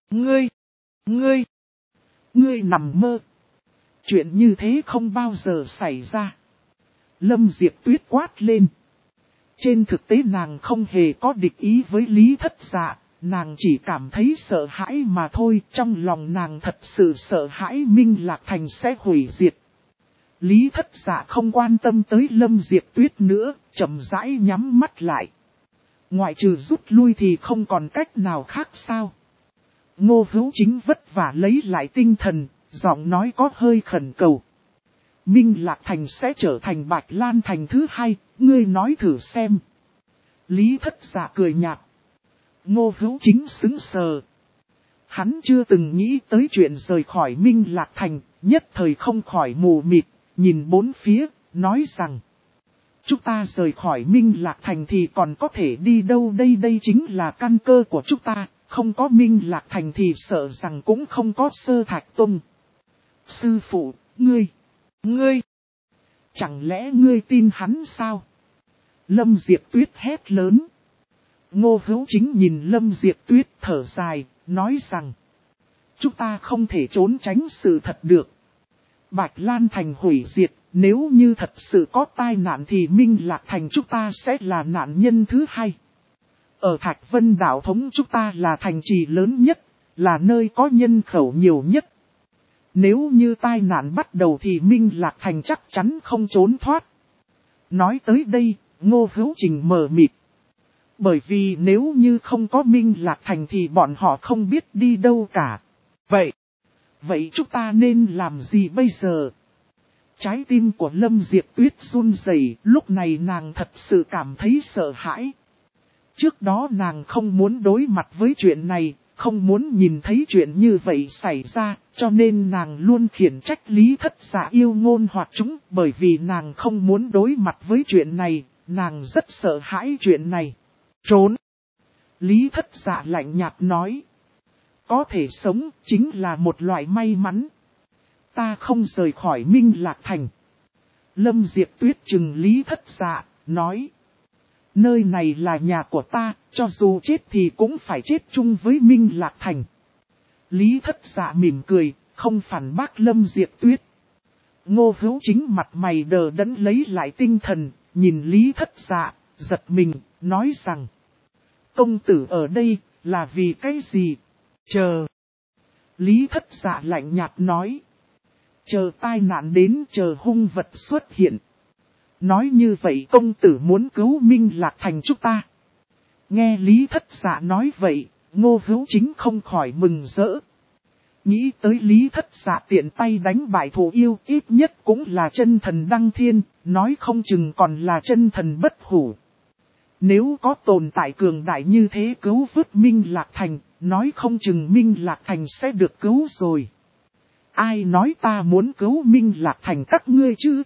Ngươi nằm mơ. Chuyện như thế không bao giờ xảy ra. Lâm Diệp Tuyết quát lên. Trên thực tế nàng không hề có địch ý với Lý Thất Dạ, nàng chỉ cảm thấy sợ hãi mà thôi, trong lòng nàng thật sự sợ hãi Minh Lạc Thành sẽ hủy diệt. Lý Thất Dạ không quan tâm tới Lâm Diệp Tuyết nữa, chậm rãi nhắm mắt lại. Ngoại trừ rút lui thì không còn cách nào khác sao. Ngô Hữu Chính vất vả lấy lại tinh thần, giọng nói có hơi khẩn cầu. Minh Lạc Thành sẽ trở thành Bạch Lan Thành thứ hai, ngươi nói thử xem. Lý Thất Dạ cười nhạt. Ngô Hữu Chính sững sờ. Hắn chưa từng nghĩ tới chuyện rời khỏi Minh Lạc Thành, nhất thời không khỏi mù mịt, nhìn bốn phía, nói rằng. Chúng ta rời khỏi Minh Lạc Thành thì còn có thể đi đâu đây, đây chính là căn cơ của chúng ta, không có Minh Lạc Thành thì sợ rằng cũng không có Sơ Thạch Tông. Sư phụ, ngươi, chẳng lẽ ngươi tin hắn sao? Lâm Diệp Tuyết hét lớn. Ngô Hữu Chính nhìn Lâm Diệp Tuyết thở dài, nói rằng. Chúng ta không thể trốn tránh sự thật được. Bạch Lan Thành hủy diệt, nếu như thật sự có tai nạn thì Minh Lạc Thành chúng ta sẽ là nạn nhân thứ hai. Ở Thạch Vân Đảo Thống chúng ta là thành trì lớn nhất, là nơi có nhân khẩu nhiều nhất. Nếu như tai nạn bắt đầu thì Minh Lạc Thành chắc chắn không trốn thoát. Nói tới đây, Ngô Hữu Trình mờ mịt. Bởi vì nếu như không có Minh Lạc Thành thì bọn họ không biết đi đâu cả. Vậy chúng ta nên làm gì bây giờ? Trái tim của Lâm Diệp Tuyết run rẩy, lúc này nàng thật sự cảm thấy sợ hãi. Trước đó nàng không muốn đối mặt với chuyện này, không muốn nhìn thấy chuyện như vậy xảy ra, cho nên nàng luôn khiển trách Lý Thất Dạ yêu ngôn hoặc chúng, bởi vì nàng không muốn đối mặt với chuyện này, nàng rất sợ hãi chuyện này. Trốn! Lý Thất Dạ lạnh nhạt nói. Có thể sống chính là một loại may mắn. Ta không rời khỏi Minh Lạc Thành. Lâm Diệp Tuyết trừng Lý Thất Dạ, nói. Nơi này là nhà của ta, cho dù chết thì cũng phải chết chung với Minh Lạc Thành. Lý Thất Dạ mỉm cười, không phản bác Lâm Diệp Tuyết. Ngô Hữu Chính mặt mày đờ đẫn lấy lại tinh thần, nhìn Lý Thất Dạ, giật mình, nói rằng. Công tử ở đây, là vì cái gì? Chờ. Lý Thất Dạ lạnh nhạt nói. Chờ tai nạn đến, chờ hung vật xuất hiện. Nói như vậy công tử muốn cứu Minh Lạc Thành chúng ta. Nghe Lý Thất Dạ nói vậy, Ngô Hữu Chính không khỏi mừng rỡ. Nghĩ tới Lý Thất Dạ tiện tay đánh bại thủ yêu, ít nhất cũng là chân thần đăng thiên, nói không chừng còn là chân thần bất hủ. Nếu có tồn tại cường đại như thế cứu vớt Minh Lạc Thành, nói không chừng Minh Lạc Thành sẽ được cứu rồi. Ai nói ta muốn cứu Minh Lạc Thành các ngươi chứ?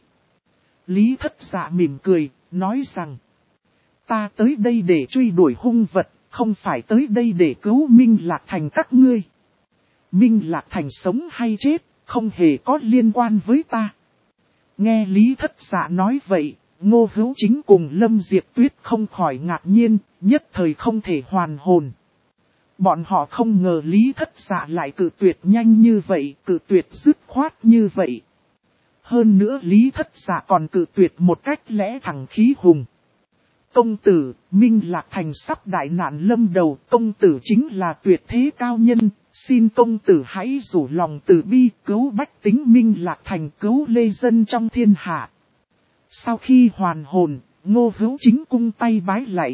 Lý Thất Dạ mỉm cười, nói rằng. Ta tới đây để truy đuổi hung vật, không phải tới đây để cứu Minh Lạc Thành các ngươi. Minh Lạc Thành sống hay chết, không hề có liên quan với ta. Nghe Lý Thất Dạ nói vậy, Ngô Hữu Chính cùng Lâm Diệp Tuyết không khỏi ngạc nhiên, nhất thời không thể hoàn hồn. Bọn họ không ngờ Lý Thất Dạ lại cự tuyệt nhanh như vậy, cự tuyệt dứt khoát như vậy. Hơn nữa Lý Thất Dạ còn cự tuyệt một cách lẽ thẳng khí hùng. Công tử, Minh Lạc Thành sắp đại nạn lâm đầu, công tử chính là tuyệt thế cao nhân, xin công tử hãy rủ lòng từ bi cứu bách tính Minh Lạc Thành, cứu lê dân trong thiên hạ. Sau khi hoàn hồn, Ngô Hữu Chính cung tay bái lạy.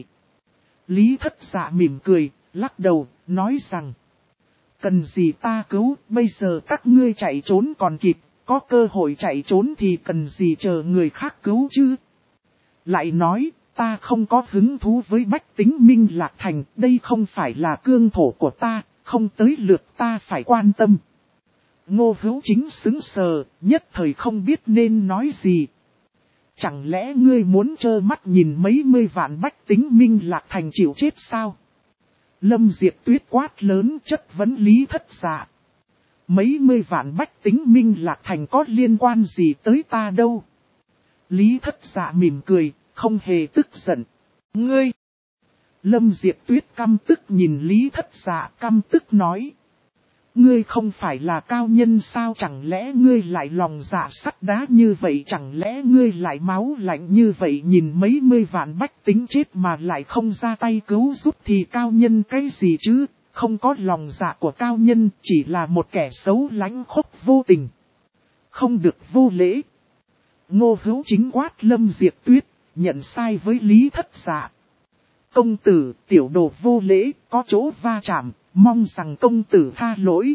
Lý Thất Dạ mỉm cười, lắc đầu, nói rằng. Cần gì ta cứu, bây giờ các ngươi chạy trốn còn kịp, có cơ hội chạy trốn thì cần gì chờ người khác cứu chứ. Lại nói, ta không có hứng thú với bách tính Minh Lạc Thành, đây không phải là cương thổ của ta, không tới lượt ta phải quan tâm. Ngô Hữu Chính sững sờ, nhất thời không biết nên nói gì. Chẳng lẽ ngươi muốn trơ mắt nhìn mấy mươi vạn bách tính Minh Lạc Thành chịu chết sao? Lâm Diệp Tuyết quát lớn chất vấn Lý Thất Dạ. Mấy mươi vạn bách tính Minh Lạc Thành có liên quan gì tới ta đâu? Lý Thất Dạ mỉm cười, không hề tức giận. Ngươi! Lâm Diệp Tuyết căm tức nhìn Lý Thất Dạ, căm tức nói. Ngươi không phải là cao nhân sao, chẳng lẽ ngươi lại lòng dạ sắt đá như vậy, chẳng lẽ ngươi lại máu lạnh như vậy, nhìn mấy mươi vạn bách tính chết mà lại không ra tay cứu giúp thì cao nhân cái gì chứ, không có lòng dạ của cao nhân, chỉ là một kẻ xấu lãnh khốc vô tình. Không được vô lễ. Ngô Hữu Chính quát Lâm Diệp Tuyết, nhận sai với Lý Thất Dạ. Công tử, tiểu đồ vô lễ, có chỗ va chạm, mong rằng công tử tha lỗi.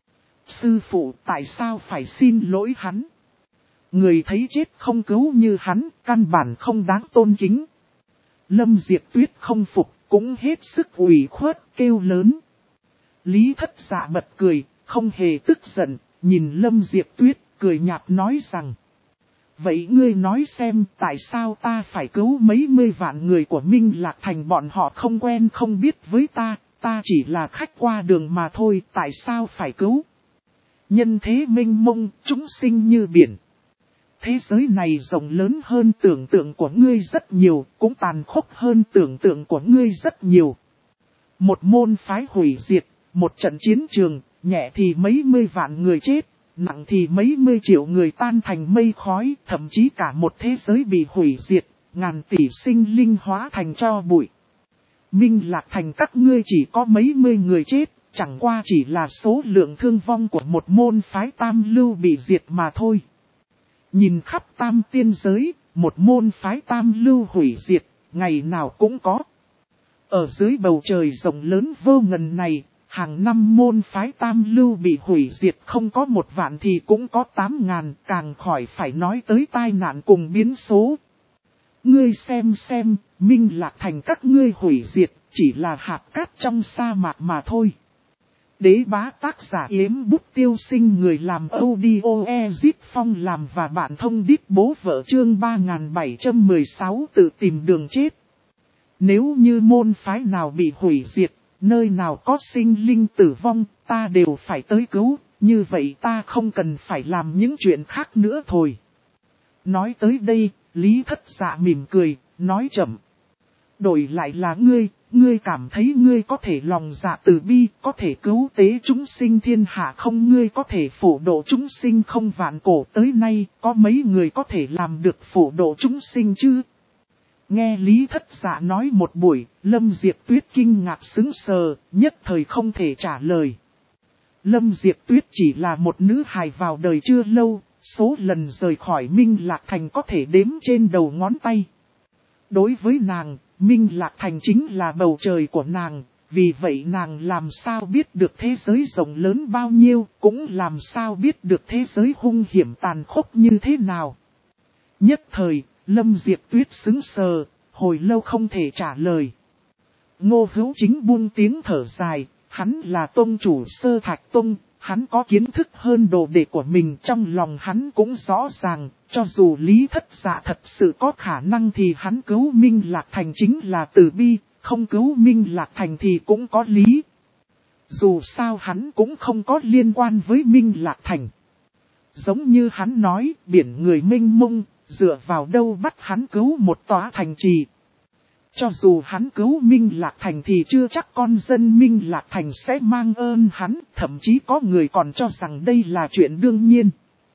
Sư phụ, tại sao phải xin lỗi hắn? Người thấy chết không cứu như hắn, căn bản không đáng tôn kính. Lâm Diệp Tuyết không phục, cũng hết sức ủy khuất, kêu lớn. Lý Thất Dạ bật cười, không hề tức giận, nhìn Lâm Diệp Tuyết, cười nhạt nói rằng. Vậy ngươi nói xem tại sao ta phải cứu mấy mươi vạn người của Minh Lạc Thành, bọn họ không quen không biết với ta chỉ là khách qua đường mà thôi, tại sao phải cứu? Nhân thế mênh mông, chúng sinh như biển. Thế giới này rộng lớn hơn tưởng tượng của ngươi rất nhiều, cũng tàn khốc hơn tưởng tượng của ngươi rất nhiều. Một môn phái hủy diệt, một trận chiến trường, nhẹ thì mấy mươi vạn người chết, nặng thì mấy mươi triệu người tan thành mây khói, thậm chí cả một thế giới bị hủy diệt, ngàn tỷ sinh linh hóa thành tro bụi. Minh Lạc Thành các ngươi chỉ có mấy mươi người chết, chẳng qua chỉ là số lượng thương vong của một môn phái tam lưu bị diệt mà thôi. Nhìn khắp tam tiên giới, một môn phái tam lưu hủy diệt, ngày nào cũng có. Ở dưới bầu trời rộng lớn vô ngần này, hàng năm môn phái tam lưu bị hủy diệt không có 1 vạn thì cũng có 8.000, càng khỏi phải nói tới tai nạn cùng biến số. Ngươi xem, Minh Lạc Thành các ngươi hủy diệt, chỉ là hạt cát trong sa mạc mà thôi. Đế bá tác giả Yếm Bút Tiêu Sinh, người làm audio Ezit Phong làm và bạn thông đít bố vợ, chương 3716 tự tìm đường chết. Nếu như môn phái nào bị hủy diệt, nơi nào có sinh linh tử vong, ta đều phải tới cứu, như vậy ta không cần phải làm những chuyện khác nữa thôi. Nói tới đây, Lý Thất Dạ mỉm cười, nói chậm. Đổi lại là ngươi cảm thấy ngươi có thể lòng dạ từ bi, có thể cứu tế chúng sinh thiên hạ không? Ngươi có thể phổ độ chúng sinh không? Vạn cổ tới nay, có mấy người có thể làm được phổ độ chúng sinh chứ? Nghe Lý Thất Dạ nói một buổi, Lâm Diệp Tuyết kinh ngạc sững sờ, nhất thời không thể trả lời. Lâm Diệp Tuyết chỉ là một nữ hài vào đời chưa lâu, số lần rời khỏi Minh Lạc Thành có thể đếm trên đầu ngón tay. Đối với nàng, Minh Lạc Thành chính là bầu trời của nàng, vì vậy nàng làm sao biết được thế giới rộng lớn bao nhiêu, cũng làm sao biết được thế giới hung hiểm tàn khốc như thế nào. Nhất thời, Lâm Diệp Tuyết sững sờ, hồi lâu không thể trả lời. Ngô Hữu Chính buông tiếng thở dài, hắn là tông chủ Sơ Thạch Tông, hắn có kiến thức hơn đồ đệ của mình, trong lòng hắn cũng rõ ràng, cho dù Lý Thất Dạ thật sự có khả năng thì hắn cứu Minh Lạc Thành chính là từ bi, không cứu Minh Lạc Thành thì cũng có lý. Dù sao hắn cũng không có liên quan với Minh Lạc Thành. Giống như hắn nói, biển người mênh mông, dựa vào đâu bắt hắn cứu một tòa thành trì. Cho dù hắn cứu Minh Lạc Thành thì chưa chắc con dân Minh Lạc Thành sẽ mang ơn hắn, thậm chí có người còn cho rằng đây là chuyện đương nhiên.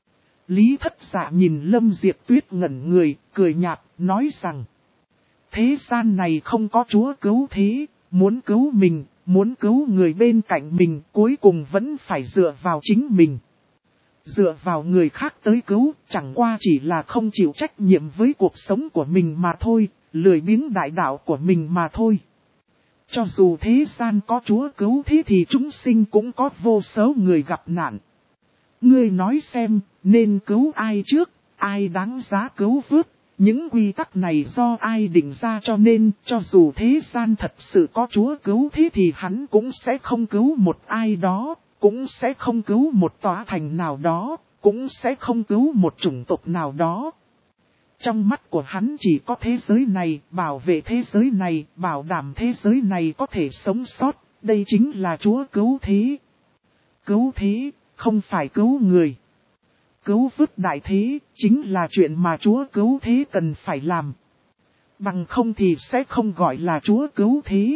Lý Thất Dạ nhìn Lâm Diệp Tuyết ngẩn người, cười nhạt, nói rằng: thế gian này không có chúa cứu thế, muốn cứu mình, muốn cứu người bên cạnh mình, cuối cùng vẫn phải dựa vào chính mình. Dựa vào người khác tới cứu, chẳng qua chỉ là không chịu trách nhiệm với cuộc sống của mình mà thôi, lười biếng đại đạo của mình mà thôi. Cho dù thế gian có chúa cứu thế thì chúng sinh cũng có vô số người gặp nạn. Ngươi nói xem, nên cứu ai trước, ai đáng giá cứu vớt, những quy tắc này do ai định ra, cho nên cho dù thế gian thật sự có chúa cứu thế thì hắn cũng sẽ không cứu một ai đó, cũng sẽ không cứu một tòa thành nào đó, cũng sẽ không cứu một chủng tộc nào đó. Trong mắt của hắn chỉ có thế giới này, bảo vệ thế giới này, bảo đảm thế giới này có thể sống sót, đây chính là chúa cứu thế. Cứu thế, không phải cứu người. Cứu vớt đại thế, chính là chuyện mà chúa cứu thế cần phải làm. Bằng không thì sẽ không gọi là chúa cứu thế.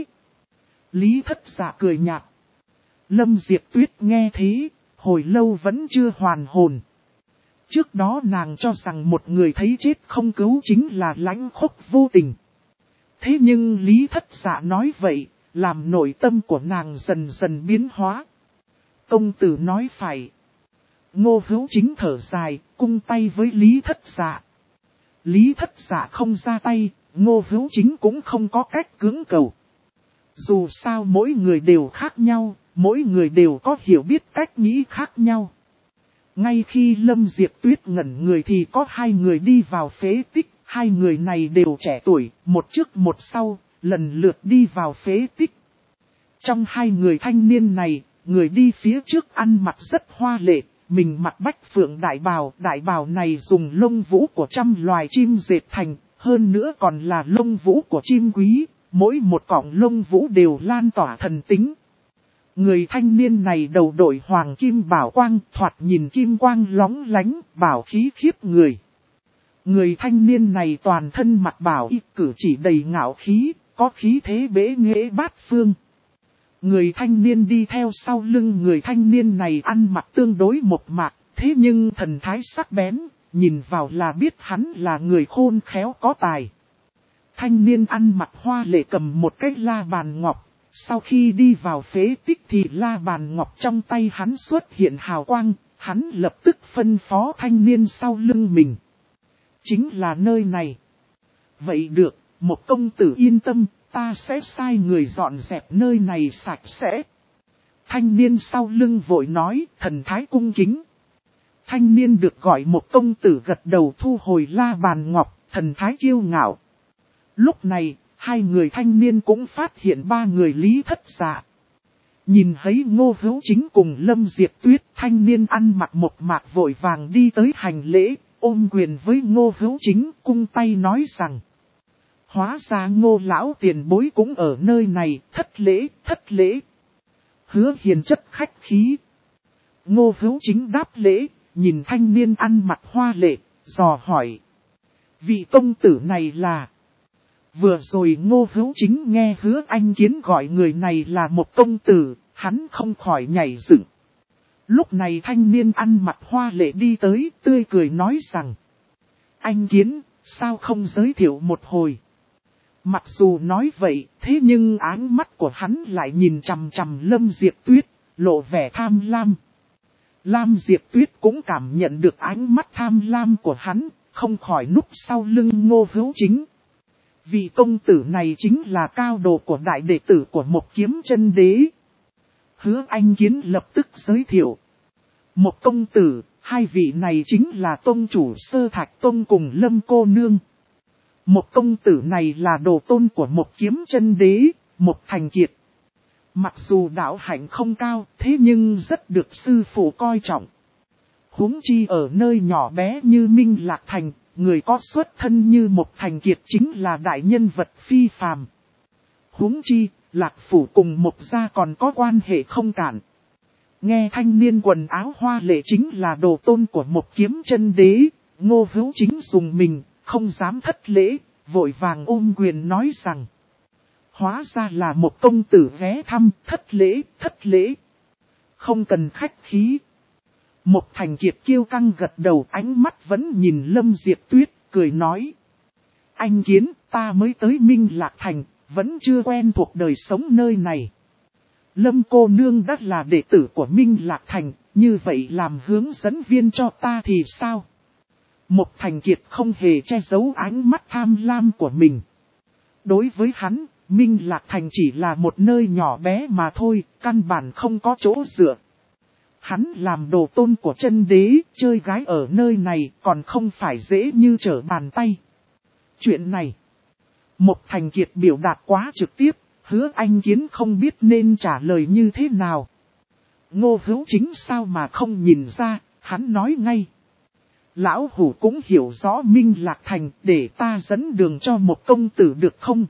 Lý Thất Dạ cười nhạt. Lâm Diệp Tuyết nghe thế, hồi lâu vẫn chưa hoàn hồn. Trước đó nàng cho rằng một người thấy chết không cứu chính là lãnh khốc vô tình. Thế nhưng Lý Thất Dạ nói vậy, làm nội tâm của nàng dần dần biến hóa. Công tử nói phải. Ngô Hữu Chính thở dài, cung tay với Lý Thất Dạ. Lý Thất Dạ không ra tay, Ngô Hữu Chính cũng không có cách cưỡng cầu. Dù sao mỗi người đều khác nhau, mỗi người đều có hiểu biết cách nghĩ khác nhau. Ngay khi Lâm Diệp Tuyết ngẩn người thì có 2 người đi vào phế tích, 2 người này đều trẻ tuổi, một trước một sau, lần lượt đi vào phế tích. Trong 2 người thanh niên này, người đi phía trước ăn mặc rất hoa lệ, mình mặc bách phượng đại bào này dùng lông vũ của trăm loài chim dệt thành, hơn nữa còn là lông vũ của chim quý, mỗi một cọng lông vũ đều lan tỏa thần tính. Người thanh niên này đầu đội hoàng kim bảo quang, thoạt nhìn kim quang lóng lánh, bảo khí khiếp người. Người thanh niên này toàn thân mặc bảo y, cử chỉ đầy ngạo khí, có khí thế bế nghệ bát phương. Người thanh niên đi theo sau lưng người thanh niên này ăn mặc tương đối mộc mạc, thế nhưng thần thái sắc bén, nhìn vào là biết hắn là người khôn khéo có tài. Thanh niên ăn mặc hoa lệ cầm một cái la bàn ngọc, sau khi đi vào phế tích thì la bàn ngọc trong tay hắn xuất hiện hào quang, hắn lập tức phân phó thanh niên sau lưng mình. Chính là nơi này. Vậy được, một công tử yên tâm, ta sẽ sai người dọn dẹp nơi này sạch sẽ. Thanh niên sau lưng vội nói, thần thái cung kính. Thanh niên được gọi một công tử gật đầu thu hồi la bàn ngọc, thần thái kiêu ngạo. Lúc này, hai người thanh niên cũng phát hiện ba người Lý Thất Dạ. Nhìn thấy Ngô Hữu Chính cùng Lâm Diệp Tuyết, thanh niên ăn mặc mộc mạc vội vàng đi tới hành lễ, ôm quyền với Ngô Hữu Chính, cung tay nói rằng. Hóa ra Ngô lão tiền bối cũng ở nơi này, thất lễ. Hứa hiền chất khách khí. Ngô Hữu Chính đáp lễ, nhìn thanh niên ăn mặc hoa lệ, dò hỏi. Vị công tử này là... Vừa rồi Ngô Hữu Chính nghe Hứa Anh Kiến gọi người này là một công tử, hắn không khỏi nhảy dựng. Lúc này thanh niên ăn mặc hoa lệ đi tới, tươi cười nói rằng. Anh Kiến, sao không giới thiệu một hồi? Mặc dù nói vậy, thế nhưng áng mắt của hắn lại nhìn chằm chằm Lâm Diệp Tuyết, lộ vẻ tham lam. Lam Diệp Tuyết cũng cảm nhận được ánh mắt tham lam của hắn, không khỏi núp sau lưng Ngô Hữu Chính. Vị công tử này chính là cao đồ của đại đệ tử của Một Kiếm Chân Đế. Hứa Anh Kiến lập tức giới thiệu. Một công tử, hai vị này chính là tông chủ Sơ Thạch Tông cùng Lâm cô nương. Một công tử này là đồ tôn của Một Kiếm Chân Đế, Một Thành Kiệt. Mặc dù đạo hạnh không cao, thế nhưng rất được sư phụ coi trọng. Huống chi ở nơi nhỏ bé như Minh Lạc Thành, người có xuất thân như Một Thành Kiệt chính là đại nhân vật phi phàm. Huống chi, Lạc Phủ cùng Một gia còn có quan hệ không cản. Nghe thanh niên quần áo hoa lệ chính là đồ tôn của Một Kiếm Chân Đế, Ngô Hữu Chính dùng mình, không dám thất lễ, vội vàng ôm quyền nói rằng. Hóa ra là một công tử ghé thăm, thất lễ. Không cần khách khí. Một Thành Kiệt kiêu căng gật đầu, ánh mắt vẫn nhìn Lâm Diệp Tuyết, cười nói. Anh Kiến, ta mới tới Minh Lạc Thành, vẫn chưa quen thuộc đời sống nơi này. Lâm cô nương đã là đệ tử của Minh Lạc Thành, như vậy làm hướng dẫn viên cho ta thì sao? Một Thành Kiệt không hề che giấu ánh mắt tham lam của mình. Đối với hắn, Minh Lạc Thành chỉ là một nơi nhỏ bé mà thôi, căn bản không có chỗ dựa. Hắn làm đồ tôn của chân đế, chơi gái ở nơi này còn không phải dễ như trở bàn tay. Chuyện này, Một Thành Kiệt biểu đạt quá trực tiếp, Hứa Anh Kiến không biết nên trả lời như thế nào. Ngô Hữu Chính sao mà không nhìn ra, hắn nói ngay. Lão Hủ cũng hiểu rõ Minh Lạc Thành, để ta dẫn đường cho một công tử được không?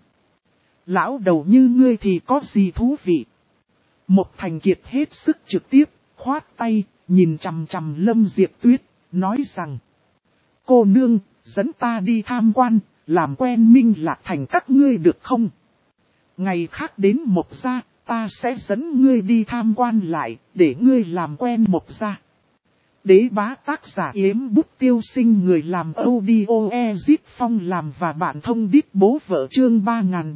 Lão đầu như ngươi thì có gì thú vị? Một Thành Kiệt hết sức trực tiếp, khoát tay, nhìn chằm chằm Lâm Diệp Tuyết, nói rằng. Cô nương, dẫn ta đi tham quan, làm quen Minh Lạc Thành các ngươi được không? Ngày khác đến Một gia, ta sẽ dẫn ngươi đi tham quan lại, để ngươi làm quen Một gia. Đế bá tác giả Yếm Bút Tiêu Sinh, người làm audio Ezit Phong làm và bạn thông đít bố vợ chương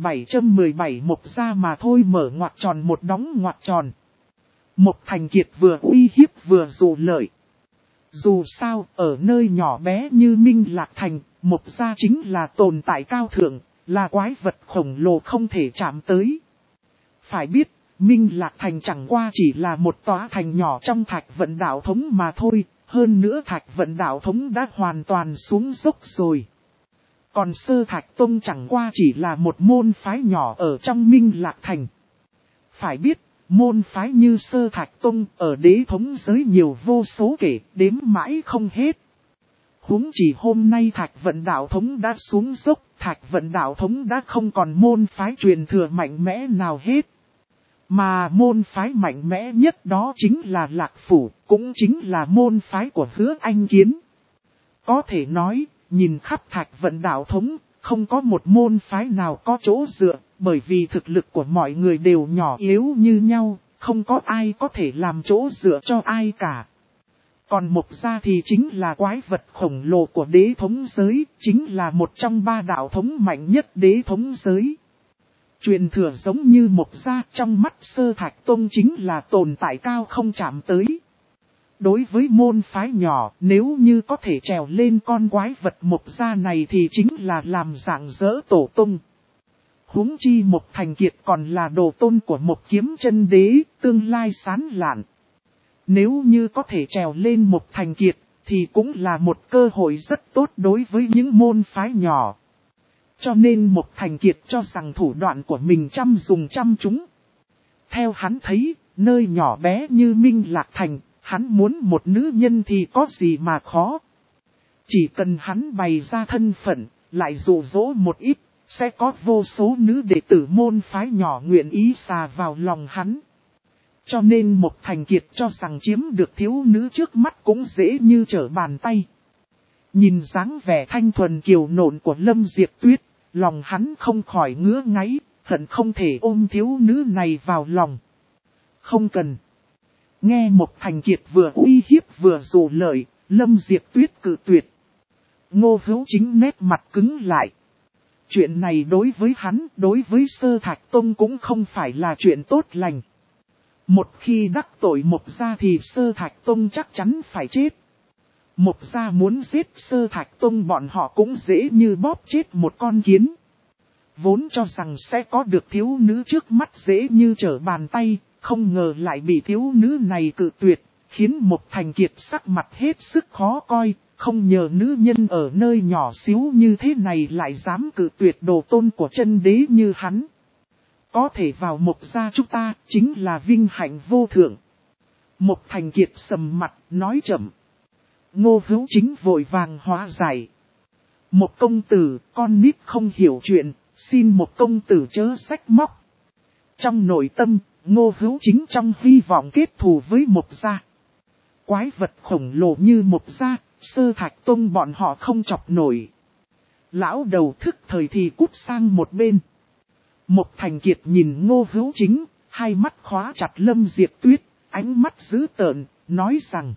3717 Một gia mà thôi mở ngoặc tròn một đóng ngoặc tròn. Một Thành Kiệt vừa uy hiếp vừa dụ lợi. Dù sao, ở nơi nhỏ bé như Minh Lạc Thành, Một gia chính là tồn tại cao thượng, là quái vật khổng lồ không thể chạm tới. Phải biết, Minh Lạc Thành chẳng qua chỉ là một tòa thành nhỏ trong Thạch Vận Đạo Thống mà thôi, hơn nữa Thạch Vận Đạo Thống đã hoàn toàn xuống dốc rồi. Còn Sơ Thạch Tông chẳng qua chỉ là một môn phái nhỏ ở trong Minh Lạc Thành. Phải biết, môn phái như Sơ Thạch Tông ở đế thống giới nhiều vô số kể, đếm mãi không hết. Huống chỉ hôm nay Thạch Vận Đạo Thống đã xuống dốc, Thạch Vận Đạo Thống đã không còn môn phái truyền thừa mạnh mẽ nào hết. Mà môn phái mạnh mẽ nhất đó chính là Lạc Phủ, cũng chính là môn phái của Hứa Anh Kiến. Có thể nói, nhìn khắp Thạch Vận Đạo Thống, không có một môn phái nào có chỗ dựa, bởi vì thực lực của mọi người đều nhỏ yếu như nhau, không có ai có thể làm chỗ dựa cho ai cả. Còn Mộc Gia thì chính là quái vật khổng lồ của đế thống giới, chính là một trong 3 đạo thống mạnh nhất đế thống giới. Truyền thừa giống như Mộc Gia, trong mắt Sơ Thạch Tông chính là tồn tại cao không chạm tới. Đối với môn phái nhỏ, nếu như có thể trèo lên con quái vật Mộc Gia này thì chính là làm rạng rỡ tổ tông. Huống chi Mộc Thành Kiệt còn là đồ tôn của Mộc Kiếm Chân Đế, tương lai sáng lạn. Nếu như có thể trèo lên Mộc Thành Kiệt, thì cũng là một cơ hội rất tốt đối với những môn phái nhỏ. Cho nên Mộc Thành Kiệt cho rằng thủ đoạn của mình trăm dùng trăm trúng. Theo hắn thấy, nơi nhỏ bé như Minh Lạc Thành, hắn muốn một nữ nhân thì có gì mà khó. Chỉ cần hắn bày ra thân phận, lại dụ dỗ một ít, sẽ có vô số nữ đệ tử môn phái nhỏ nguyện ý xà vào lòng hắn. Cho nên Mộc Thành Kiệt cho rằng chiếm được thiếu nữ trước mắt cũng dễ như trở bàn tay. Nhìn dáng vẻ thanh thuần kiều nộn của Lâm Diệp Tuyết, lòng hắn không khỏi ngứa ngáy, hận không thể ôm thiếu nữ này vào lòng. Không cần. Nghe Mộc Thành Kiệt vừa uy hiếp vừa dụ lợi, Lâm Diệp Tuyết cự tuyệt. Ngô Hữu Chính nét mặt cứng lại. Chuyện này đối với hắn, đối với Sơ Thạch Tông cũng không phải là chuyện tốt lành. Một khi đắc tội Mộc Gia thì Sơ Thạch Tông chắc chắn phải chết. Mộc Gia muốn giết Sơ Thạch Tông bọn họ cũng dễ như bóp chết một con kiến. Vốn cho rằng sẽ có được thiếu nữ trước mắt dễ như trở bàn tay, không ngờ lại bị thiếu nữ này cự tuyệt, khiến Mộc Thành Kiệt sắc mặt hết sức khó coi, không nhờ nữ nhân ở nơi nhỏ xíu như thế này lại dám cự tuyệt đồ tôn của chân đế như hắn. Có thể vào Mộc Gia chúng ta chính là vinh hạnh vô thượng. Mộc Thành Kiệt sầm mặt, nói chậm. Ngô Hữu Chính vội vàng hóa giải. Một công tử, con nít không hiểu chuyện, xin một công tử chớ sách móc. Trong nội tâm, Ngô Hữu Chính trong hy vọng kết thù với Mộc Gia. Quái vật khổng lồ như Mộc Gia, Sơ Thạch Tông bọn họ không chọc nổi. Lão đầu thức thời thì cút sang một bên. Mộc Thành Kiệt nhìn Ngô Hữu Chính, hai mắt khóa chặt Lâm Diệp Tuyết, ánh mắt dữ tợn, nói rằng: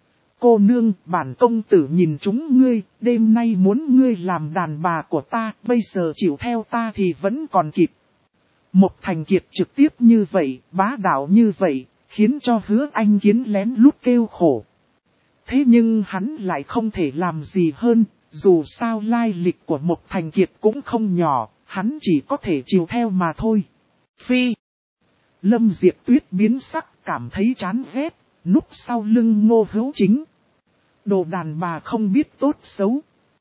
Cô nương, bản công tử nhìn chúng ngươi, đêm nay muốn ngươi làm đàn bà của ta, bây giờ chịu theo ta thì vẫn còn kịp. Mộc Thành Kiệt trực tiếp như vậy, bá đạo như vậy, khiến cho Hứa Anh Kiến lén lút kêu khổ. Thế nhưng hắn lại không thể làm gì hơn, dù sao lai lịch của Mộc Thành Kiệt cũng không nhỏ, hắn chỉ có thể chiều theo mà thôi. Phi. Lâm Diệp Tuyết biến sắc, cảm thấy chán ghét, núp sau lưng Ngô Hữu Chính. Đồ đàn bà không biết tốt xấu.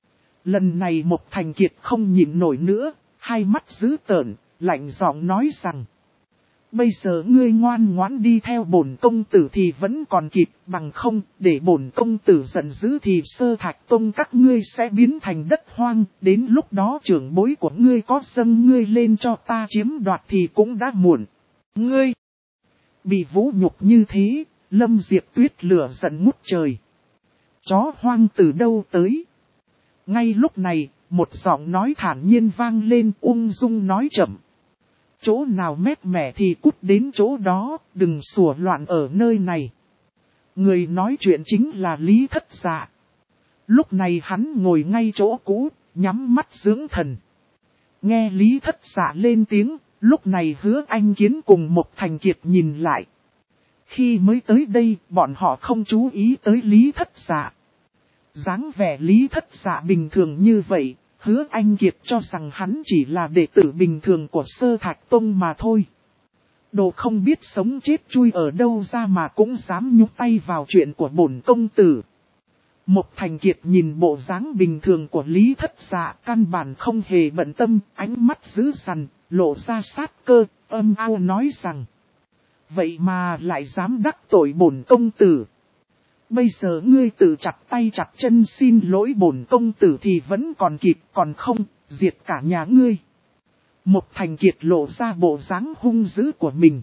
Lần này Mộc Thành Kiệt không nhịn nổi nữa, hai mắt dữ tợn, lạnh giọng nói rằng: Bây giờ ngươi ngoan ngoãn đi theo bổn công tử thì vẫn còn kịp, bằng không, để bổn công tử giận dữ thì Sơ Thạch Tông các ngươi sẽ biến thành đất hoang, đến lúc đó trưởng bối của ngươi có dâng ngươi lên cho ta chiếm đoạt thì cũng đã muộn. Ngươi bị vũ nhục như thế, Lâm Diệp Tuyết lửa giận ngút trời. Chó hoang từ đâu tới? Ngay lúc này, một giọng nói thản nhiên vang lên, ung dung nói chậm. Chỗ nào mét mẻ thì cút đến chỗ đó, đừng sủa loạn ở nơi này. Người nói chuyện chính là Lý Thất Dạ. Lúc này hắn ngồi ngay chỗ cũ, nhắm mắt dưỡng thần. Nghe Lý Thất Dạ lên tiếng, lúc này Hứa Anh Kiến cùng Mộc Thành Kiệt nhìn lại. Khi mới tới đây, bọn họ không chú ý tới Lý Thất Dạ. Dáng vẻ Lý Thất Dạ bình thường như vậy, Hứa Anh Kiệt cho rằng hắn chỉ là đệ tử bình thường của Sơ Thạch Tông mà thôi. Đồ không biết sống chết chui ở đâu ra mà cũng dám nhúc tay vào chuyện của bổn công tử. Mộc Thành Kiệt nhìn bộ dáng bình thường của Lý Thất Dạ, căn bản không hề bận tâm, ánh mắt dữ dằn, lộ ra sát cơ, âm ao nói rằng: Vậy mà lại dám đắc tội bổn công tử. Bây giờ ngươi tự chặt tay chặt chân xin lỗi bổn công tử thì vẫn còn kịp, còn không, diệt cả nhà ngươi. Mục Thành Kiệt lộ ra bộ dáng hung dữ của mình.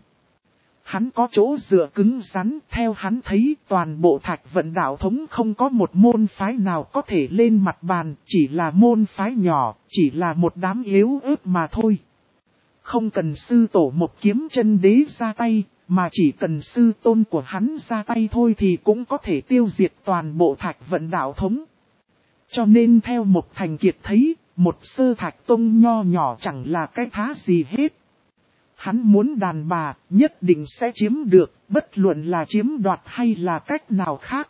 Hắn có chỗ dựa cứng rắn, theo hắn thấy toàn bộ Thạch Vận đạo thống không có một môn phái nào có thể lên mặt bàn, chỉ là môn phái nhỏ, chỉ là một đám yếu ớt mà thôi. Không cần sư tổ một kiếm chân đế ra tay, mà chỉ cần sư tôn của hắn ra tay thôi thì cũng có thể tiêu diệt toàn bộ Thạch Vận đạo thống. Cho nên theo Mục Thành Kiệt thấy, một sơ Thạch Tông nho nhỏ chẳng là cái thá gì hết. Hắn muốn đàn bà, nhất định sẽ chiếm được, bất luận là chiếm đoạt hay là cách nào khác.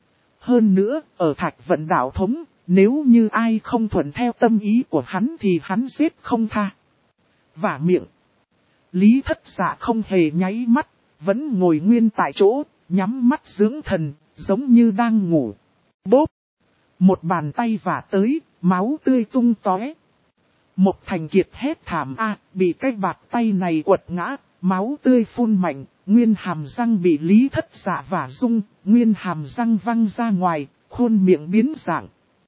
Hơn nữa, ở Thạch Vận đạo thống, nếu như ai không thuận theo tâm ý của hắn thì hắn giết không tha. Vả miệng. Lý Thất Dạ không hề nháy mắt, vẫn ngồi nguyên tại chỗ, nhắm mắt dưỡng thần, giống như đang ngủ. Bốp! Một bàn tay vả tới, máu tươi tung tóe. Mục Thành Kiệt hét thảm bị cái bạt tay này quật ngã, máu tươi phun mạnh, nguyên hàm răng bị Lý Thất Dạ vả rung, nguyên hàm răng văng ra ngoài, khuôn miệng biến dạng.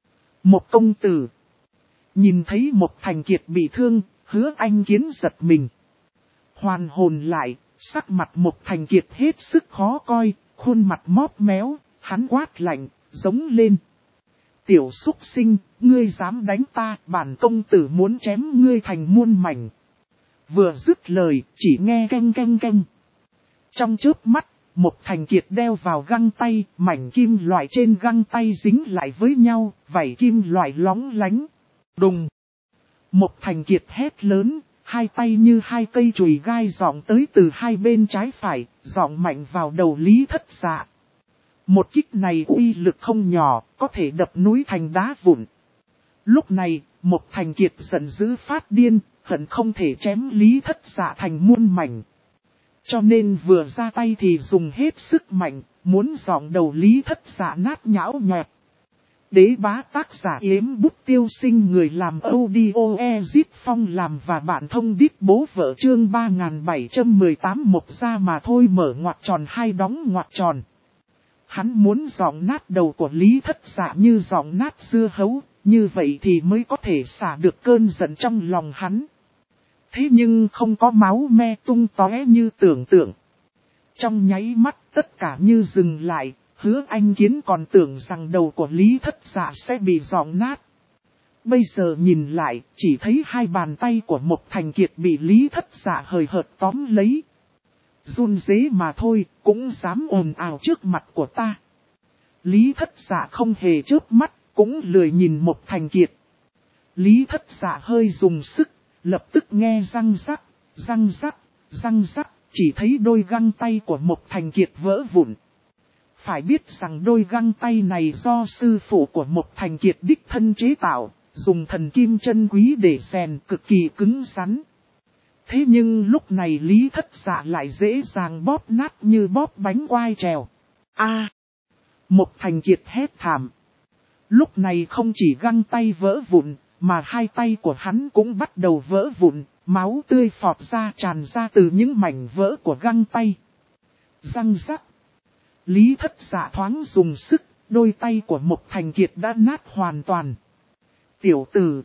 Một công tử. Nhìn thấy Mục Thành Kiệt bị thương, Hứa Anh Kiến giật mình. Hoàn hồn lại, sắc mặt Mục Thành Kiệt hết sức khó coi, khuôn mặt móp méo, hắn quát lạnh, giống lên. Tiểu súc sinh, ngươi dám đánh ta, bản công tử muốn chém ngươi thành muôn mảnh. Vừa dứt lời, chỉ nghe canh canh canh. Trong chớp mắt, Mục Thành Kiệt đeo vào găng tay, mảnh kim loại trên găng tay dính lại với nhau, vảy kim loại lóng lánh. Đùng! Mục Thành Kiệt hét lớn, hai tay như hai cây chùy gai giọng tới từ hai bên trái phải, giọng mạnh vào đầu Lý Thất Dạ. Một kích này uy lực không nhỏ, có thể đập núi thành đá vụn. Lúc này, Mục Thành Kiệt giận dữ phát điên, hận không thể chém Lý Thất Dạ thành muôn mảnh. Cho nên vừa ra tay thì dùng hết sức mạnh, muốn dọn đầu Lý Thất Dạ nát nhão nhọt. Đế bá tác giả Yếm Bút Tiêu Sinh, người làm audio Ezit Phong làm và bạn thông đít bố vợ chương 3718 một ra mà thôi mở ngoặc tròn hai đóng ngoặc tròn. Hắn muốn dọn nát đầu của Lý Thất Dạ như dọn nát dưa hấu, như vậy thì mới có thể xả được cơn giận trong lòng hắn. Thế nhưng không có máu me tung tóe như tưởng tượng. Trong nháy mắt tất cả như dừng lại, Hứa Anh Kiến còn tưởng rằng đầu của Lý Thất Dạ sẽ bị dọn nát. Bây giờ nhìn lại, chỉ thấy hai bàn tay của Mục Thành Kiệt bị Lý Thất Dạ hời hợt tóm lấy. Run rế mà thôi, cũng dám ồn ào trước mặt của ta. Lý Thất Dạ không hề chớp mắt, cũng lười nhìn Mục Thành Kiệt. Lý Thất Dạ hơi dùng sức, lập tức nghe răng rắc, răng rắc, răng rắc, chỉ thấy đôi găng tay của Mục Thành Kiệt vỡ vụn. Phải biết rằng đôi găng tay này do sư phụ của Mục Thành Kiệt đích thân chế tạo, dùng thần kim chân quý để rèn cực kỳ cứng rắn. Thế nhưng lúc này Lý Thất Dạ lại dễ dàng bóp nát như bóp bánh quai trèo. Mục Thành Kiệt hét thảm. Lúc này không chỉ găng tay vỡ vụn, mà hai tay của hắn cũng bắt đầu vỡ vụn, máu tươi phọt ra tràn ra từ những mảnh vỡ của găng tay. Răng rắc. Lý Thất Dạ thoáng dùng sức, đôi tay của Mục Thành Kiệt đã nát hoàn toàn. Tiểu tử,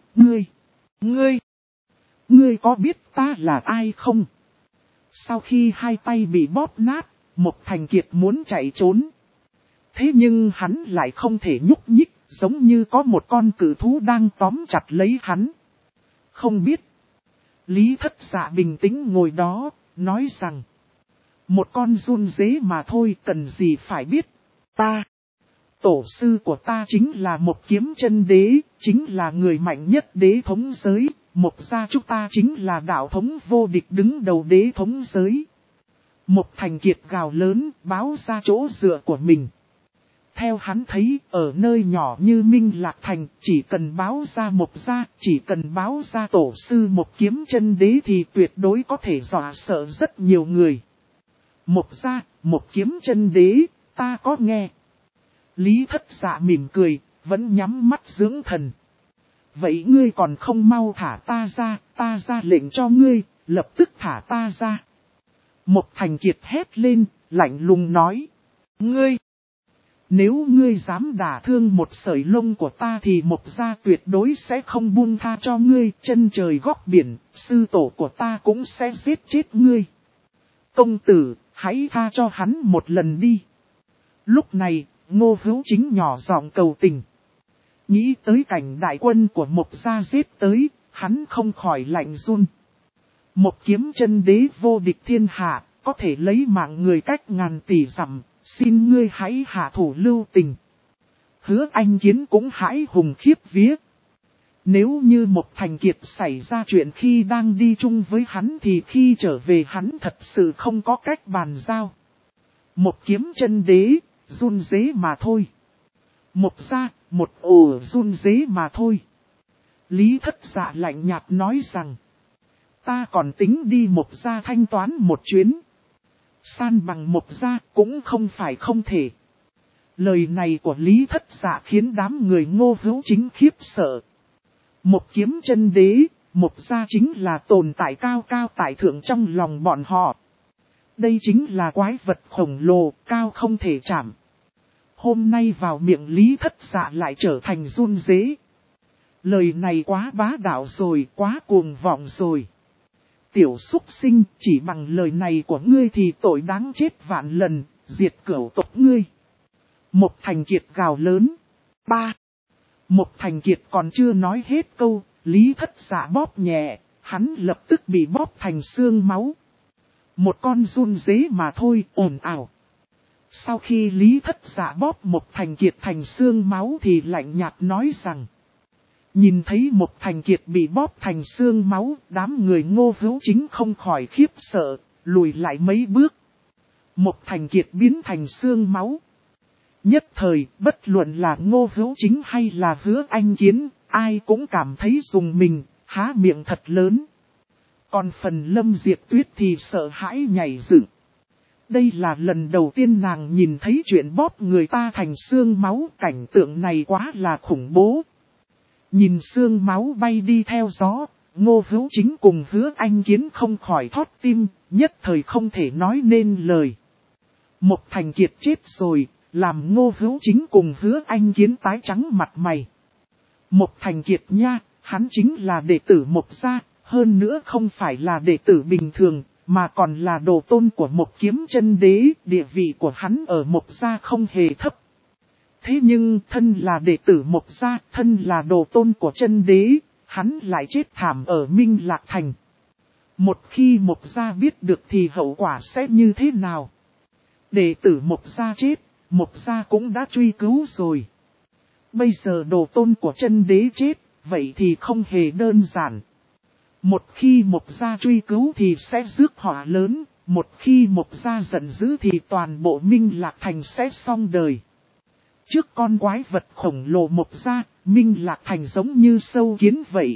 ngươi có biết ta là ai không? Sau khi hai tay bị bóp nát, Mục Thành Kiệt muốn chạy trốn. Thế nhưng hắn lại không thể nhúc nhích, giống như có một con cự thú đang tóm chặt lấy hắn. Không biết. Lý Thất Dạ bình tĩnh ngồi đó, nói rằng. Một con run dế mà thôi, cần gì phải biết. Tổ sư của ta chính là một kiếm chân đế, chính là người mạnh nhất đế thống giới. Mục gia chúng ta chính là đạo thống vô địch đứng đầu đế thống giới. Mục Thành Kiệt gào lớn, báo ra chỗ dựa của mình. Theo hắn thấy, ở nơi nhỏ như Minh Lạc Thành, chỉ cần báo ra Mục gia, chỉ cần báo ra tổ sư một kiếm chân đế thì tuyệt đối có thể dọa sợ rất nhiều người. Mục gia, một kiếm chân đế, ta có nghe. Lý Thất Dạ mỉm cười, vẫn nhắm mắt dưỡng thần. Vậy ngươi còn không mau thả ta ra lệnh cho ngươi, lập tức thả ta ra. Mục Thành Kiệt hét lên, lạnh lùng nói. Ngươi! Nếu ngươi dám đả thương một sợi lông của ta thì Mục gia tuyệt đối sẽ không buông tha cho ngươi. Chân trời góc biển, sư tổ của ta cũng sẽ giết chết ngươi. Công tử, hãy tha cho hắn một lần đi. Lúc này, Ngô Hữu Chính nhỏ giọng cầu tình. Nghĩ tới cảnh đại quân của Mục gia giết tới, hắn không khỏi lạnh run. Một kiếm chân đế vô địch thiên hạ, có thể lấy mạng người cách ngàn tỷ dặm, xin ngươi hãy hạ thủ lưu tình. Hứa Anh Kiến cũng hãi hùng khiếp vía. Nếu như Mục Thành Kiệt xảy ra chuyện khi đang đi chung với hắn thì khi trở về hắn thật sự không có cách bàn giao. Một kiếm chân đế, run rế mà thôi. Mục gia, một ổ run rế mà thôi. Lý Thất Dạ lạnh nhạt nói rằng, ta còn tính đi Mục gia thanh toán một chuyến. San bằng Mục gia cũng không phải không thể. Lời này của Lý Thất Dạ khiến đám người Ngô Hữu Chính khiếp sợ. Một kiếm chân đế, Mục gia chính là tồn tại cao cao tại thượng trong lòng bọn họ. Đây chính là quái vật khổng lồ, cao không thể chạm. Hôm nay vào miệng Lý Thất Dạ lại trở thành run rế. Lời này quá bá đạo rồi, quá cuồng vọng rồi. Tiểu súc sinh, chỉ bằng lời này của ngươi thì tội đáng chết vạn lần, diệt cửu tộc ngươi. Mục Thành Kiệt gào lớn. 3. Mục Thành Kiệt còn chưa nói hết câu, Lý Thất Dạ bóp nhẹ, hắn lập tức bị bóp thành xương máu. Một con run rế mà thôi, ồn ào. Sau khi Lý Thất Dạ bóp Mục Thành Kiệt thành xương máu thì lạnh nhạt nói rằng. Nhìn thấy Mục Thành Kiệt bị bóp thành xương máu, đám người Ngô Hữu Chính không khỏi khiếp sợ, lùi lại mấy bước. Mục Thành Kiệt biến thành xương máu. Nhất thời, bất luận là Ngô Hữu Chính hay là Hứa Anh Kiến, ai cũng cảm thấy rùng mình, há miệng thật lớn. Còn phần Lâm Diệp Tuyết thì sợ hãi nhảy dựng. Đây là lần đầu tiên nàng nhìn thấy chuyện bóp người ta thành xương máu, cảnh tượng này quá là khủng bố. Nhìn xương máu bay đi theo gió, Ngô Hữu Chính cùng Hứa Anh Kiến không khỏi thót tim, nhất thời không thể nói nên lời. Mục Thành Kiệt chết rồi, làm Ngô Hữu Chính cùng Hứa Anh Kiến tái trắng mặt mày. Mục Thành Kiệt nha, hắn chính là đệ tử Mục gia, hơn nữa không phải là đệ tử bình thường, mà còn là đồ tôn của Mục Kiếm Chân Đế, địa vị của hắn ở Mục gia không hề thấp. Thế nhưng thân là đệ tử Mục gia, thân là đồ tôn của Chân Đế, hắn lại chết thảm ở Minh Lạc Thành. Một khi Mục gia biết được thì hậu quả sẽ như thế nào? Đệ tử Mục gia chết, Mục gia cũng đã truy cứu rồi. Bây giờ đồ tôn của Chân Đế chết, vậy thì không hề đơn giản. Một khi Mục gia truy cứu thì sẽ rước họa lớn, một khi Mục gia giận dữ thì toàn bộ Minh Lạc Thành sẽ xong đời. Trước con quái vật khổng lồ Mục gia, Minh Lạc Thành giống như sâu kiến vậy.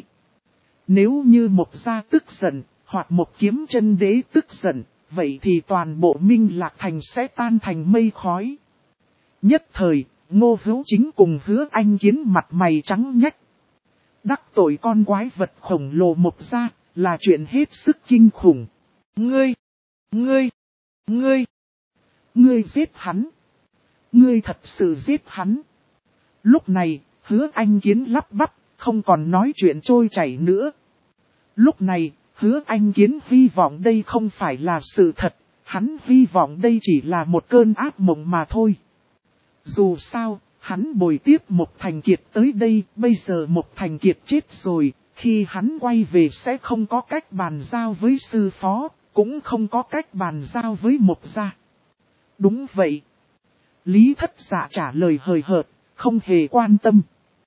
Nếu như Mục gia tức giận, hoặc Mục Kiếm Chân Đế tức giận, vậy thì toàn bộ Minh Lạc Thành sẽ tan thành mây khói. Nhất thời, Ngô Hữu Chính cùng Hứa Anh Kiến mặt mày trắng nhách. Đắc tội con quái vật khổng lồ Mục gia, là chuyện hết sức kinh khủng. Ngươi giết hắn. Ngươi thật sự giết hắn. Lúc này, Hứa Anh Kiến lắp bắp, không còn nói chuyện trôi chảy nữa. Lúc này, Hứa Anh Kiến hy vọng đây không phải là sự thật, hắn hy vọng đây chỉ là một cơn ác mộng mà thôi. Dù sao, hắn bồi tiếp Mục Thành Kiệt tới đây, bây giờ Mục Thành Kiệt chết rồi, khi hắn quay về sẽ không có cách bàn giao với sư phó, cũng không có cách bàn giao với Mục gia. Đúng vậy. Lý Thất Dạ trả lời hời hợt, không hề quan tâm.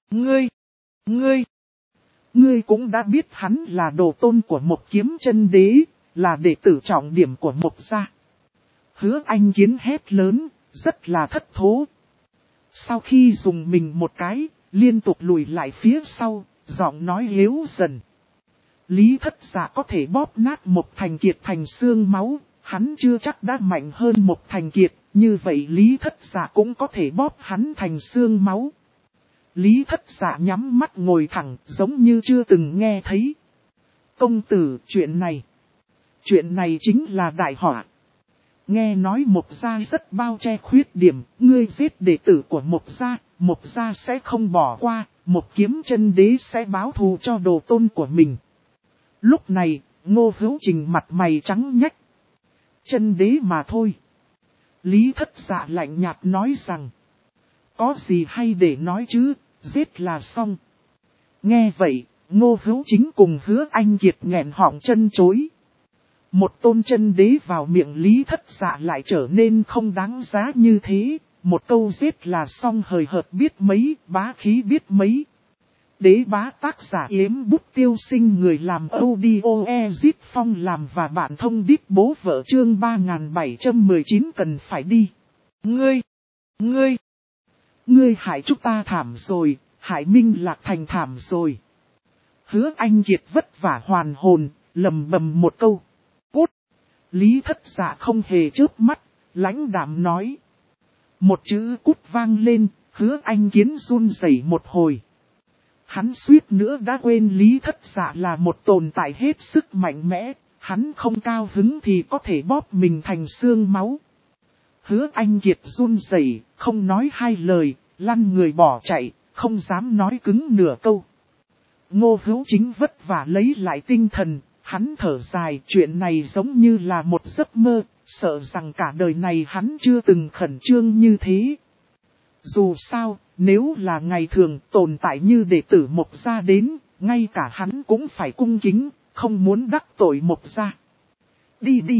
Ngươi cũng đã biết hắn là đồ tôn của Mục Kiếm Chân Đế, là đệ tử trọng điểm của Mục gia. Hứa Anh Kiến hét lớn, rất là thất thố. Sau khi dùng mình một cái, liên tục lùi lại phía sau, giọng nói yếu dần. Lý Thất Dạ có thể bóp nát Mục Thành Kiệt thành xương máu, hắn chưa chắc đã mạnh hơn Mục Thành Kiệt, như vậy Lý Thất Dạ cũng có thể bóp hắn thành xương máu. Lý Thất Dạ nhắm mắt ngồi thẳng, giống như chưa từng nghe thấy. Công tử, chuyện này chính là đại họa. Nghe nói Mộc gia rất bao che khuyết điểm, ngươi giết đệ tử của Mộc gia sẽ không bỏ qua, Mộc Kiếm Chân Đế sẽ báo thù cho đồ tôn của mình. Lúc này, Ngô Hữu Trình mặt mày trắng nhách. Chân đế mà thôi. Lý Thất Dạ lạnh nhạt nói rằng, có gì hay để nói chứ, giết là xong. Nghe vậy, Ngô Hữu Chính cùng Hứa Anh Kiệt nghẹn họng chân chối. Một tôn chân đế vào miệng Lý Thất Dạ lại trở nên không đáng giá như thế, một câu giết là xong hời hợt biết mấy, bá khí biết mấy. Đế bá tác giả Yếm Bút Tiêu Sinh, người làm audio Ezit Phong làm và bạn thông điệp bố vợ chương 3719 cần phải đi. Ngươi hại chúng ta thảm rồi, hại Minh Lạc Thành thảm rồi. Hứa Anh Kiệt vất vả hoàn hồn, lầm bầm một câu. Cút! Lý Thất Dạ không hề chớp mắt, lãnh đạm nói. Một chữ cút vang lên, Hứa Anh Kiến run rẩy một hồi. Hắn suýt nữa đã quên Lý Thất Dạ là một tồn tại hết sức mạnh mẽ, hắn không cao hứng thì có thể bóp mình thành xương máu. Hứa Anh Kiệt run rẩy, không nói hai lời, lăn người bỏ chạy, không dám nói cứng nửa câu. Ngô Hữu Chính vất vả lấy lại tinh thần, hắn thở dài, chuyện này giống như là một giấc mơ, sợ rằng cả đời này hắn chưa từng khẩn trương như thế. Dù sao, nếu là ngày thường tồn tại như đệ tử Mộc gia đến, ngay cả hắn cũng phải cung kính, không muốn đắc tội Mộc gia. Đi đi!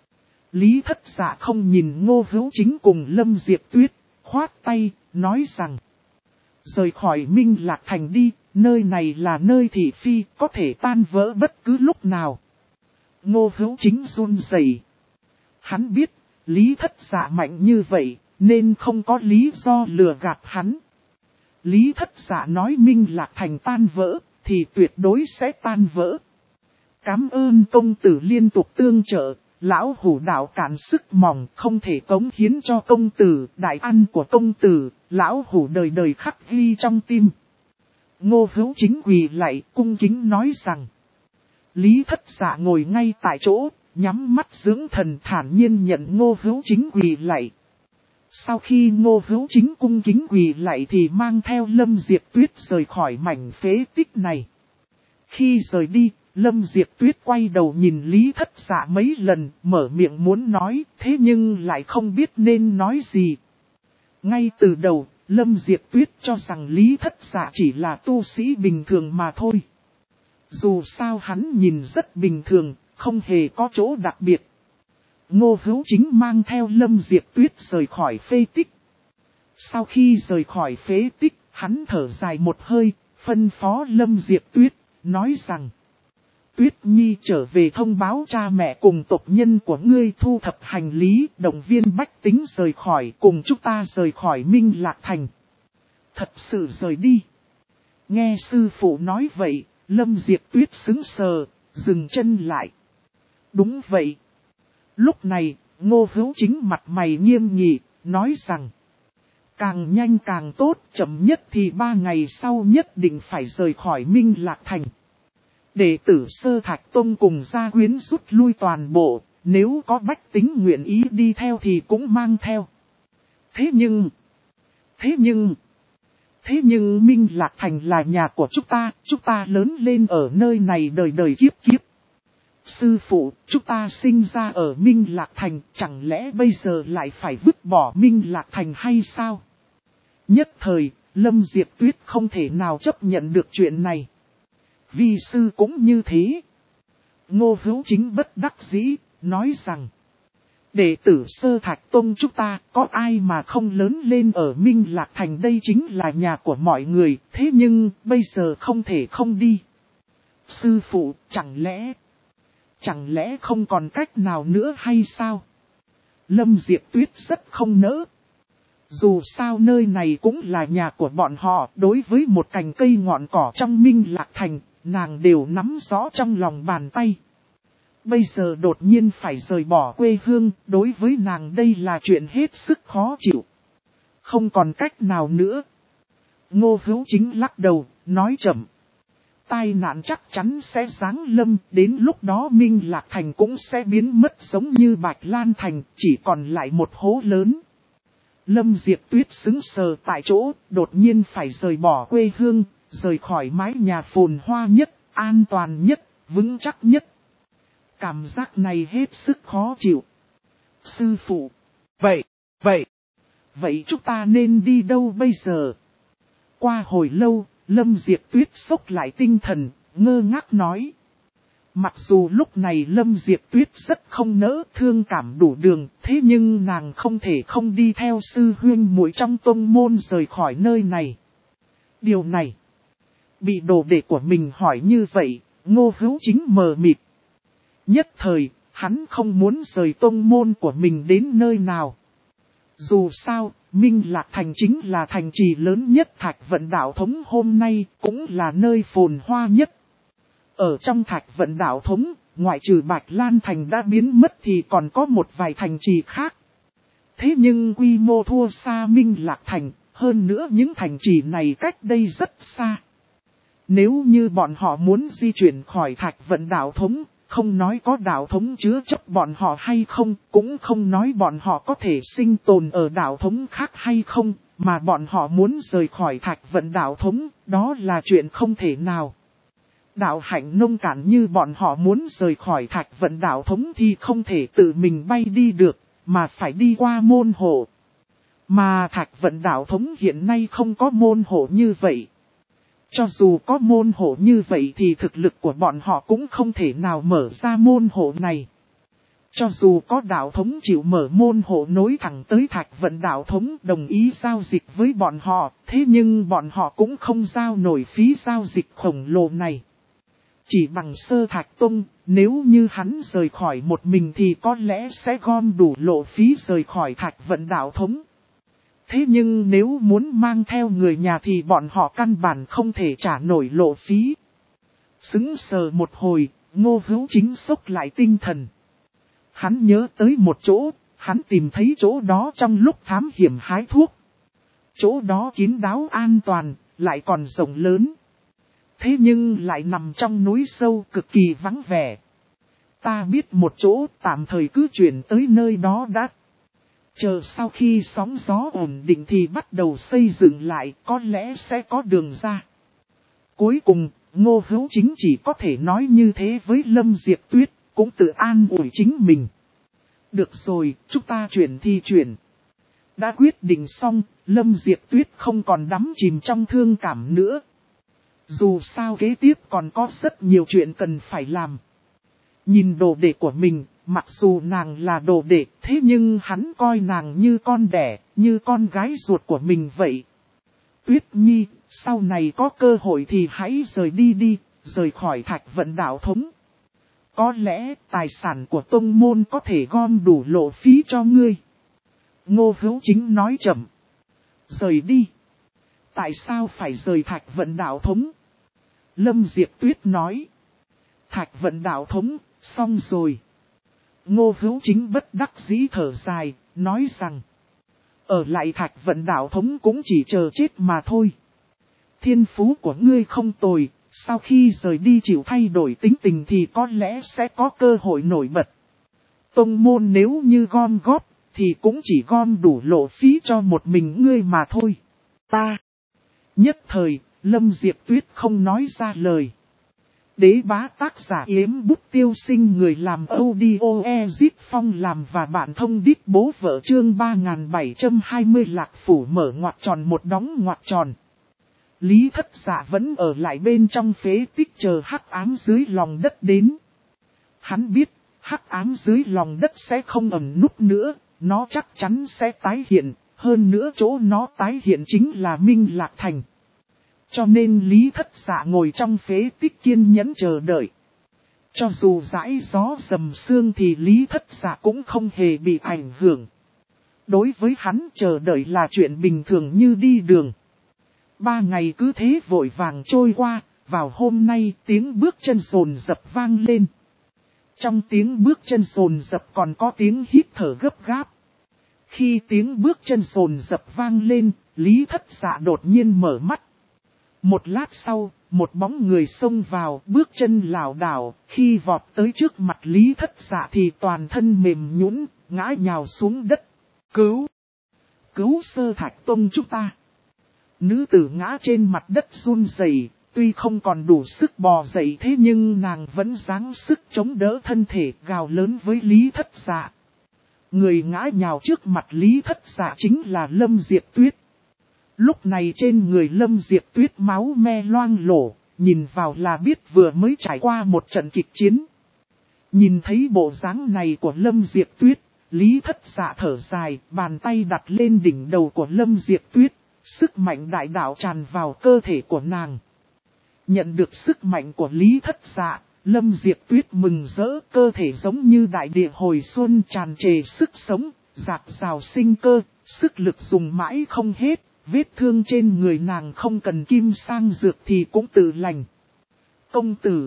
Lý Thất Dạ không nhìn Ngô Hữu Chính cùng Lâm Diệp Tuyết, khoát tay, nói rằng. Rời khỏi Minh Lạc Thành đi, nơi này là nơi thị phi, có thể tan vỡ bất cứ lúc nào. Ngô Hữu Chính run rẩy. Hắn biết, Lý Thất Dạ mạnh như vậy, nên không có lý do lừa gạt hắn. Lý Thất Dạ nói Minh Lạc Thành tan vỡ, thì tuyệt đối sẽ tan vỡ. Cảm ơn công tử liên tục tương trợ, lão hủ đạo cản sức mỏng không thể cống hiến cho công tử, đại ăn của công tử, lão hủ đời đời khắc ghi trong tim. Ngô Hữu Chính quỳ lạy cung kính nói rằng. Lý Thất Dạ ngồi ngay tại chỗ, nhắm mắt dưỡng thần thản nhiên nhận Ngô Hữu Chính quỳ lạy. Sau khi Ngô Hữu Chính cung kính quỳ lạy thì mang theo Lâm Diệp Tuyết rời khỏi mảnh phế tích này. Khi rời đi, Lâm Diệp Tuyết quay đầu nhìn Lý Thất Dạ mấy lần, mở miệng muốn nói, thế nhưng lại không biết nên nói gì. Ngay từ đầu, Lâm Diệp Tuyết cho rằng Lý Thất Dạ chỉ là tu sĩ bình thường mà thôi. Dù sao hắn nhìn rất bình thường, không hề có chỗ đặc biệt. Ngô Hữu Chính mang theo Lâm Diệp Tuyết rời khỏi phế tích. Sau khi rời khỏi phế tích, hắn thở dài một hơi, phân phó Lâm Diệp Tuyết, nói rằng. Tuyết Nhi trở về thông báo cha mẹ cùng tộc nhân của ngươi thu thập hành lý, động viên bách tính rời khỏi, cùng chúng ta rời khỏi Minh Lạc Thành. Thật sự rời đi. Nghe sư phụ nói vậy, Lâm Diệp Tuyết sững sờ, dừng chân lại. Đúng vậy. Lúc này, Ngô Hữu Chính mặt mày nghiêm nghị, nói rằng. Càng nhanh càng tốt, chậm nhất thì 3 ngày sau nhất định phải rời khỏi Minh Lạc Thành. Đệ tử Sơ Thạch Tông cùng gia quyến rút lui toàn bộ, nếu có bách tính nguyện ý đi theo thì cũng mang theo. Thế nhưng Minh Lạc Thành là nhà của chúng ta lớn lên ở nơi này đời đời kiếp kiếp. Sư phụ, chúng ta sinh ra ở Minh Lạc Thành, chẳng lẽ bây giờ lại phải vứt bỏ Minh Lạc Thành hay sao? Nhất thời, Lâm Diệp Tuyết không thể nào chấp nhận được chuyện này. Vi sư cũng như thế. Ngô Hữu Chính bất đắc dĩ, nói rằng. Đệ tử Sơ Thạch Tông chúng ta, có ai mà không lớn lên ở Minh Lạc Thành, đây chính là nhà của mọi người, thế nhưng, bây giờ không thể không đi. Sư phụ, chẳng lẽ không còn cách nào nữa hay sao? Lâm Diệp Tuyết rất không nỡ. Dù sao nơi này cũng là nhà của bọn họ, đối với một cành cây ngọn cỏ trong Minh Lạc Thành, nàng đều nắm rõ trong lòng bàn tay. Bây giờ đột nhiên phải rời bỏ quê hương, đối với nàng đây là chuyện hết sức khó chịu. Không còn cách nào nữa. Ngô Hữu Chính lắc đầu, nói chậm. tai nạn chắc chắn sẽ giáng lâm, đến lúc đó Minh Lạc Thành cũng sẽ biến mất giống như Bạch Lan Thành, chỉ còn lại một hố lớn. Lâm Diệp Tuyết sững sờ tại chỗ, đột nhiên phải rời bỏ quê hương, rời khỏi mái nhà phồn hoa nhất, an toàn nhất, vững chắc nhất. Cảm giác này hết sức khó chịu. Sư phụ, vậy chúng ta nên đi đâu bây giờ? Qua hồi lâu, Lâm Diệp Tuyết xốc lại tinh thần, ngơ ngác nói. Mặc dù lúc này Lâm Diệp Tuyết rất không nỡ, thương cảm đủ đường, thế nhưng nàng không thể không đi theo sư huynh muội trong tông môn rời khỏi nơi này. Điều này, bị đồ đệ của mình hỏi như vậy, Ngô Hữu Chính mờ mịt. Nhất thời, hắn không muốn rời tông môn của mình đến nơi nào. Dù sao, Minh Lạc Thành chính là thành trì lớn nhất Thạch Vận Đạo Thống hôm nay, cũng là nơi phồn hoa nhất. Ở trong Thạch Vận Đạo Thống, ngoại trừ Bạch Lan Thành đã biến mất thì còn có một vài thành trì khác. Thế nhưng quy mô thua xa Minh Lạc Thành, hơn nữa những thành trì này cách đây rất xa. Nếu như bọn họ muốn di chuyển khỏi Thạch Vận Đạo Thống, không nói có đạo thống chứa chấp bọn họ hay không, cũng không nói bọn họ có thể sinh tồn ở đạo thống khác hay không, mà bọn họ muốn rời khỏi Thạch Vận Đạo Thống, đó là chuyện không thể nào. Đạo hạnh nông cạn như bọn họ muốn rời khỏi Thạch Vận Đạo Thống thì không thể tự mình bay đi được, mà phải đi qua môn hộ. Mà Thạch Vận Đạo Thống hiện nay không có môn hộ như vậy. Cho dù có môn hộ như vậy thì thực lực của bọn họ cũng không thể nào mở ra môn hộ này. Cho dù có đạo thống chịu mở môn hộ nối thẳng tới Thạch Vận Đạo Thống đồng ý giao dịch với bọn họ, thế nhưng bọn họ cũng không giao nổi phí giao dịch khổng lồ này. Chỉ bằng Sơ Thạch Tông, nếu như hắn rời khỏi một mình thì có lẽ sẽ gom đủ lộ phí rời khỏi Thạch Vận Đạo Thống. Thế nhưng nếu muốn mang theo người nhà thì bọn họ căn bản không thể trả nổi lộ phí. Sững sờ một hồi, Ngô Hữu Chính xốc lại tinh thần. Hắn nhớ tới một chỗ, hắn tìm thấy chỗ đó trong lúc thám hiểm hái thuốc. Chỗ đó kín đáo an toàn, lại còn rộng lớn. Thế nhưng lại nằm trong núi sâu cực kỳ vắng vẻ. Ta biết một chỗ, tạm thời cứ chuyển tới nơi đó đã. Chờ sau khi sóng gió ổn định thì bắt đầu xây dựng lại, có lẽ sẽ có đường ra. Cuối cùng, Ngô Hữu Chính chỉ có thể nói như thế với Lâm Diệp Tuyết, cũng tự an ủi chính mình. Được rồi, chúng ta chuyển thì chuyển. Đã quyết định xong, Lâm Diệp Tuyết không còn đắm chìm trong thương cảm nữa. Dù sao kế tiếp còn có rất nhiều chuyện cần phải làm. Nhìn đồ đệ của mình, mặc dù nàng là đồ đệ, thế nhưng hắn coi nàng như con đẻ, như con gái ruột của mình vậy. Tuyết Nhi, sau này có cơ hội thì hãy rời đi đi, rời khỏi Thạch Vận Đạo Thống. Có lẽ tài sản của tông môn có thể gom đủ lộ phí cho ngươi. Ngô Hữu Chính nói chậm. Rời đi. Tại sao phải rời Thạch Vận Đạo Thống? Lâm Diệp Tuyết nói. Thạch Vận Đạo Thống, xong rồi. Ngô Hữu Chính bất đắc dĩ thở dài, nói rằng. Ở lại Thạch Vận Đạo Thống cũng chỉ chờ chết mà thôi. Thiên phú của ngươi không tồi, sau khi rời đi chịu thay đổi tính tình thì có lẽ sẽ có cơ hội nổi bật. Tông môn nếu như gom góp, thì cũng chỉ gom đủ lộ phí cho một mình ngươi mà thôi. Ta. Nhất thời, Lâm Diệp Tuyết không nói ra lời. Đế bá tác giả Yếm Bút Tiêu Sinh, người làm audio Ezit Phong làm và bạn thông đít bố vợ chương 3720 Lạc Phủ mở ngoặc tròn một đóng ngoặc tròn. Lý Thất Dạ vẫn ở lại bên trong phế tích chờ hắc ám dưới lòng đất đến. Hắn biết, hắc ám dưới lòng đất sẽ không ẩn núp nữa, nó chắc chắn sẽ tái hiện, hơn nữa chỗ nó tái hiện chính là Minh Lạc Thành. Cho nên Lý Thất Dạ ngồi trong phế tích kiên nhẫn chờ đợi. Cho dù dãi gió dầm sương thì Lý Thất Dạ cũng không hề bị ảnh hưởng. Đối với hắn chờ đợi là chuyện bình thường như đi đường. 3 ngày cứ thế vội vàng trôi qua, vào hôm nay tiếng bước chân rồn rập vang lên. Trong tiếng bước chân rồn rập còn có tiếng hít thở gấp gáp. Khi tiếng bước chân rồn rập vang lên, Lý Thất Dạ đột nhiên mở mắt. Một lát sau, một bóng người xông vào, bước chân lảo đảo, khi vọt tới trước mặt Lý Thất Dạ thì toàn thân mềm nhũn, ngã nhào xuống đất. Cứu Sơ Thạch Tông chúng ta. Nữ tử ngã trên mặt đất run rẩy, tuy không còn đủ sức bò dậy thế nhưng nàng vẫn giáng sức chống đỡ thân thể, gào lớn với Lý Thất Dạ. Người ngã nhào trước mặt Lý Thất Dạ chính là Lâm Diệp Tuyết. Lúc này trên người Lâm Diệp Tuyết máu me loang lổ, nhìn vào là biết vừa mới trải qua một trận kịch chiến. Nhìn thấy bộ dáng này của Lâm Diệp Tuyết, Lý Thất Dạ thở dài, bàn tay đặt lên đỉnh đầu của Lâm Diệp Tuyết, sức mạnh đại đạo tràn vào cơ thể của nàng. Nhận được sức mạnh của Lý Thất Dạ, Lâm Diệp Tuyết mừng rỡ, cơ thể giống như đại địa hồi xuân tràn trề sức sống, dạt dào sinh cơ, sức lực dùng mãi không hết, vết thương trên người nàng không cần kim sang dược thì cũng tự lành. Công tử,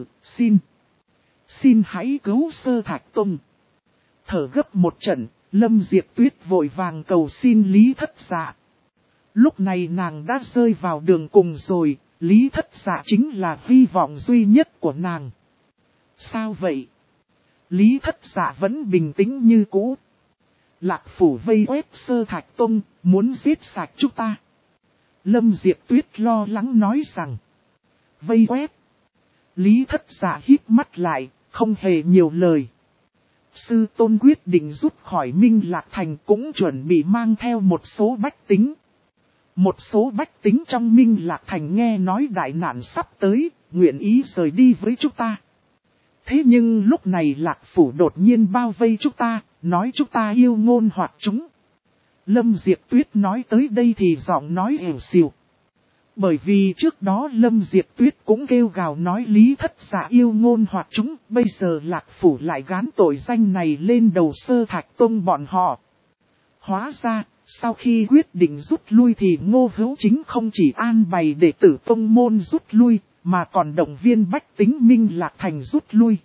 xin hãy cứu Sơ Thạch Tông. Thở gấp một trận, Lâm Diệp Tuyết vội vàng cầu xin Lý Thất Dạ. Lúc này nàng đã rơi vào đường cùng rồi, Lý Thất Dạ chính là hy vọng duy nhất của nàng. Sao vậy? Lý Thất Dạ vẫn bình tĩnh như cũ. Lạc phủ vây quét Sơ Thạch Tông, muốn giết sạch chúng ta. Lâm Diệp Tuyết lo lắng nói rằng. Vây quét. Lý Thất Dạ hít mắt lại, không hề nhiều lời. Sư tôn quyết định rút khỏi Minh Lạc Thành, cũng chuẩn bị mang theo một số bách tính. Một số bách tính trong Minh Lạc Thành nghe nói đại nạn sắp tới, nguyện ý rời đi với chúng ta. Thế nhưng lúc này Lạc phủ đột nhiên bao vây chúng ta, nói chúng ta yêu ngôn hoặc chúng. Lâm Diệp Tuyết nói tới đây thì giọng nói ẻo xìu. Bởi vì trước đó Lâm Diệp Tuyết cũng kêu gào nói Lý Thất Dạ yêu ngôn hoặc chúng, bây giờ Lạc phủ lại gán tội danh này lên đầu Sơ Thạch Tông bọn họ. Hóa ra, sau khi quyết định rút lui thì Ngô Hữu Chính không chỉ an bày đệ tử tông môn rút lui, mà còn động viên bách tính Minh Lạc Thành rút lui.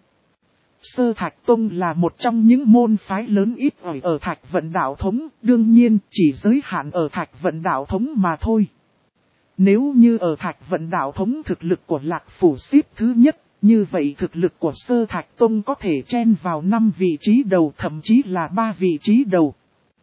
Sơ Thạch Tông là một trong những môn phái lớn ít ỏi ở Thạch Vận Đạo Thống, đương nhiên chỉ giới hạn ở Thạch Vận Đạo Thống mà thôi. Nếu như ở Thạch Vận Đạo Thống thực lực của Lạc phủ xếp thứ nhất, như vậy thực lực của Sơ Thạch Tông có thể chen vào 5 vị trí đầu, thậm chí là 3 vị trí đầu.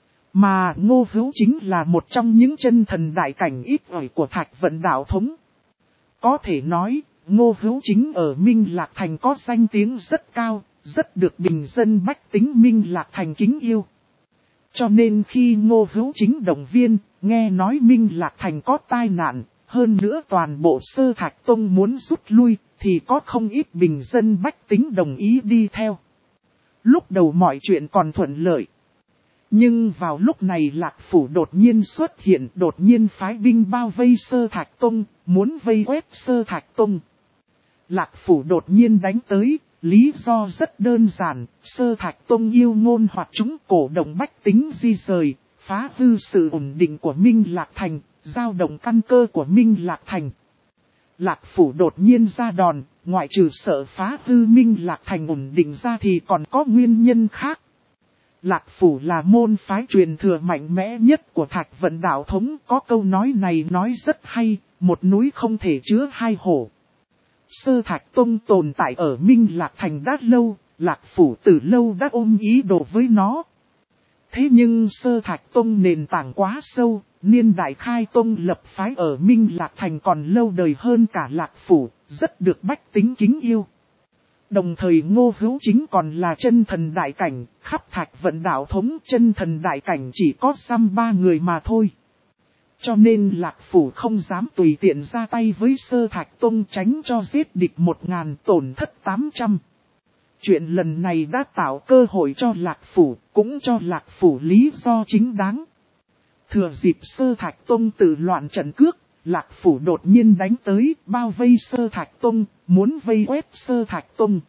Mà Ngô Hữu Chính là một trong những chân thần đại cảnh ít ỏi của Thạch Vận Đạo Thống. Có thể nói, Ngô Hữu Chính ở Minh Lạc Thành có danh tiếng rất cao, rất được bình dân bách tính Minh Lạc Thành kính yêu. Cho nên khi Ngô Hữu Chính động viên, nghe nói Minh Lạc Thành có tai nạn, hơn nữa toàn bộ Sơ Thạch Tông muốn rút lui, thì có không ít bình dân bách tính đồng ý đi theo. Lúc đầu mọi chuyện còn thuận lợi. Nhưng vào lúc này Lạc phủ đột nhiên xuất hiện, đột nhiên phái binh bao vây Sơ Thạch Tông, muốn vây quét Sơ Thạch Tông. Lạc phủ đột nhiên đánh tới, lý do rất đơn giản, Sơ Thạch Tông yêu ngôn hoặc chúng cổ động bách tính di rời, phá hư sự ổn định của Minh Lạc Thành, dao động căn cơ của Minh Lạc Thành. Lạc phủ đột nhiên ra đòn, ngoại trừ sợ phá hư Minh Lạc Thành ổn định ra thì còn có nguyên nhân khác. Lạc phủ là môn phái truyền thừa mạnh mẽ nhất của Thạch Vận Đạo Thống, có câu nói này nói rất hay, một núi không thể chứa hai hổ. Sơ Thạch Tông tồn tại ở Minh Lạc Thành đã lâu, Lạc phủ từ lâu đã ôm ý đồ với nó. Thế nhưng Sơ Thạch Tông nền tảng quá sâu, niên đại khai tông lập phái ở Minh Lạc Thành còn lâu đời hơn cả Lạc phủ, rất được bách tính kính yêu. Đồng thời Ngô Hữu Chính còn là chân thần đại cảnh, khắp Thạch Vận Đạo Thống chân thần đại cảnh chỉ có xăm 3 người mà thôi. Cho nên Lạc phủ không dám tùy tiện ra tay với Sơ Thạch Tông, tránh cho giết địch 1000 tổn thất 800. Chuyện lần này đã tạo cơ hội cho Lạc phủ, cũng cho Lạc phủ lý do chính đáng. Thừa dịp Sơ Thạch Tông tự loạn trận cước, Lạc phủ đột nhiên đánh tới, bao vây Sơ Thạch Tông, muốn vây quét Sơ Thạch Tông.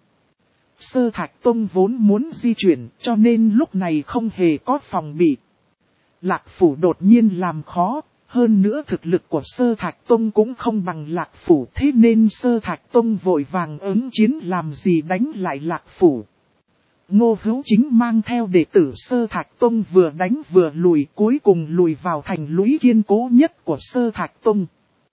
Sơ Thạch Tông vốn muốn di chuyển, cho nên lúc này không hề có phòng bị. Lạc phủ đột nhiên làm khó, hơn nữa thực lực của Sơ Thạch Tông cũng không bằng Lạc phủ, thế nên Sơ Thạch Tông vội vàng ứng chiến làm gì đánh lại Lạc phủ. Ngô Hữu Chính mang theo đệ tử Sơ Thạch Tông vừa đánh vừa lùi, cuối cùng lùi vào thành lũy kiên cố nhất của Sơ Thạch Tông.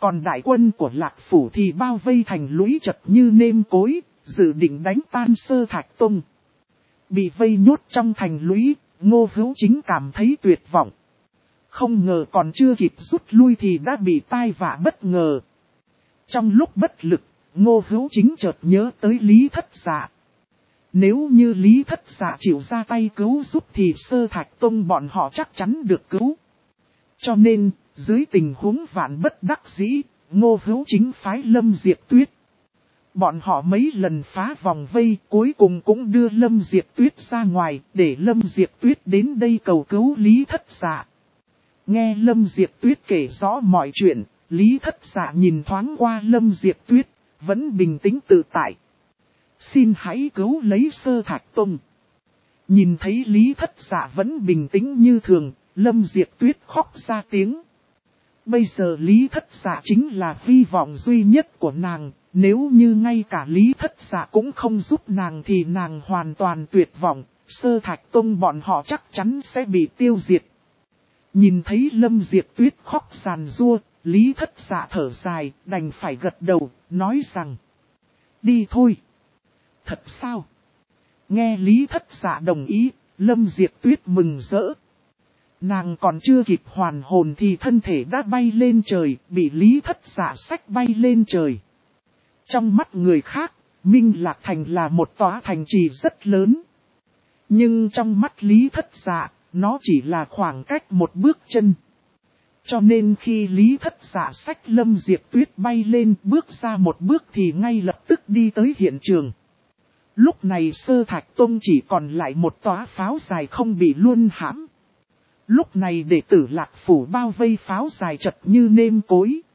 Còn đại quân của Lạc Phủ thì bao vây thành lũy chật như nêm cối, dự định đánh tan Sơ Thạch Tông. Bị vây nhốt trong thành lũy, Ngô Hữu Chính cảm thấy tuyệt vọng. Không ngờ còn chưa kịp rút lui thì đã bị tai vạ bất ngờ. Trong lúc bất lực, Ngô Hữu Chính chợt nhớ tới Lý Thất Dạ. Nếu như Lý Thất Dạ chịu ra tay cứu giúp thì Sơ Thạch Tông bọn họ chắc chắn được cứu. Cho nên, dưới tình huống vạn bất đắc dĩ, Ngô Hữu Chính phái Lâm Diệp Tuyết. Bọn họ mấy lần phá vòng vây, cuối cùng cũng đưa Lâm Diệp Tuyết ra ngoài, để Lâm Diệp Tuyết đến đây cầu cứu Lý Thất Dạ. Nghe Lâm Diệp Tuyết kể rõ mọi chuyện, Lý Thất Dạ nhìn thoáng qua Lâm Diệp Tuyết, vẫn bình tĩnh tự tại. Xin hãy cứu lấy Sơ Thạch Tông. Nhìn thấy Lý Thất Dạ vẫn bình tĩnh như thường, Lâm Diệp Tuyết khóc ra tiếng. Bây giờ Lý Thất Dạ chính là hy vọng duy nhất của nàng, nếu như ngay cả Lý Thất Dạ cũng không giúp nàng thì nàng hoàn toàn tuyệt vọng, Sơ Thạch Tông bọn họ chắc chắn sẽ bị tiêu diệt. Nhìn thấy Lâm Diệp Tuyết khóc sàn rua, Lý Thất Dạ thở dài, đành phải gật đầu, nói rằng: đi thôi. Thật sao? Nghe Lý Thất Dạ đồng ý, Lâm Diệp Tuyết mừng rỡ. Nàng còn chưa kịp hoàn hồn thì thân thể đã bay lên trời, bị Lý Thất Dạ xách bay lên trời. Trong mắt người khác, Minh Lạc Thành là một tòa thành trì rất lớn. Nhưng trong mắt Lý Thất Dạ, nó chỉ là khoảng cách một bước chân. Cho nên khi Lý Thất Dạ xách Lâm Diệp Tuyết bay lên bước ra một bước thì ngay lập tức đi tới hiện trường. Lúc này Sơ Thạch Tông chỉ còn lại một tòa pháo dài không bị luân hãm. Lúc này đệ tử Lạc Phủ bao vây pháo dài chật như nêm cối.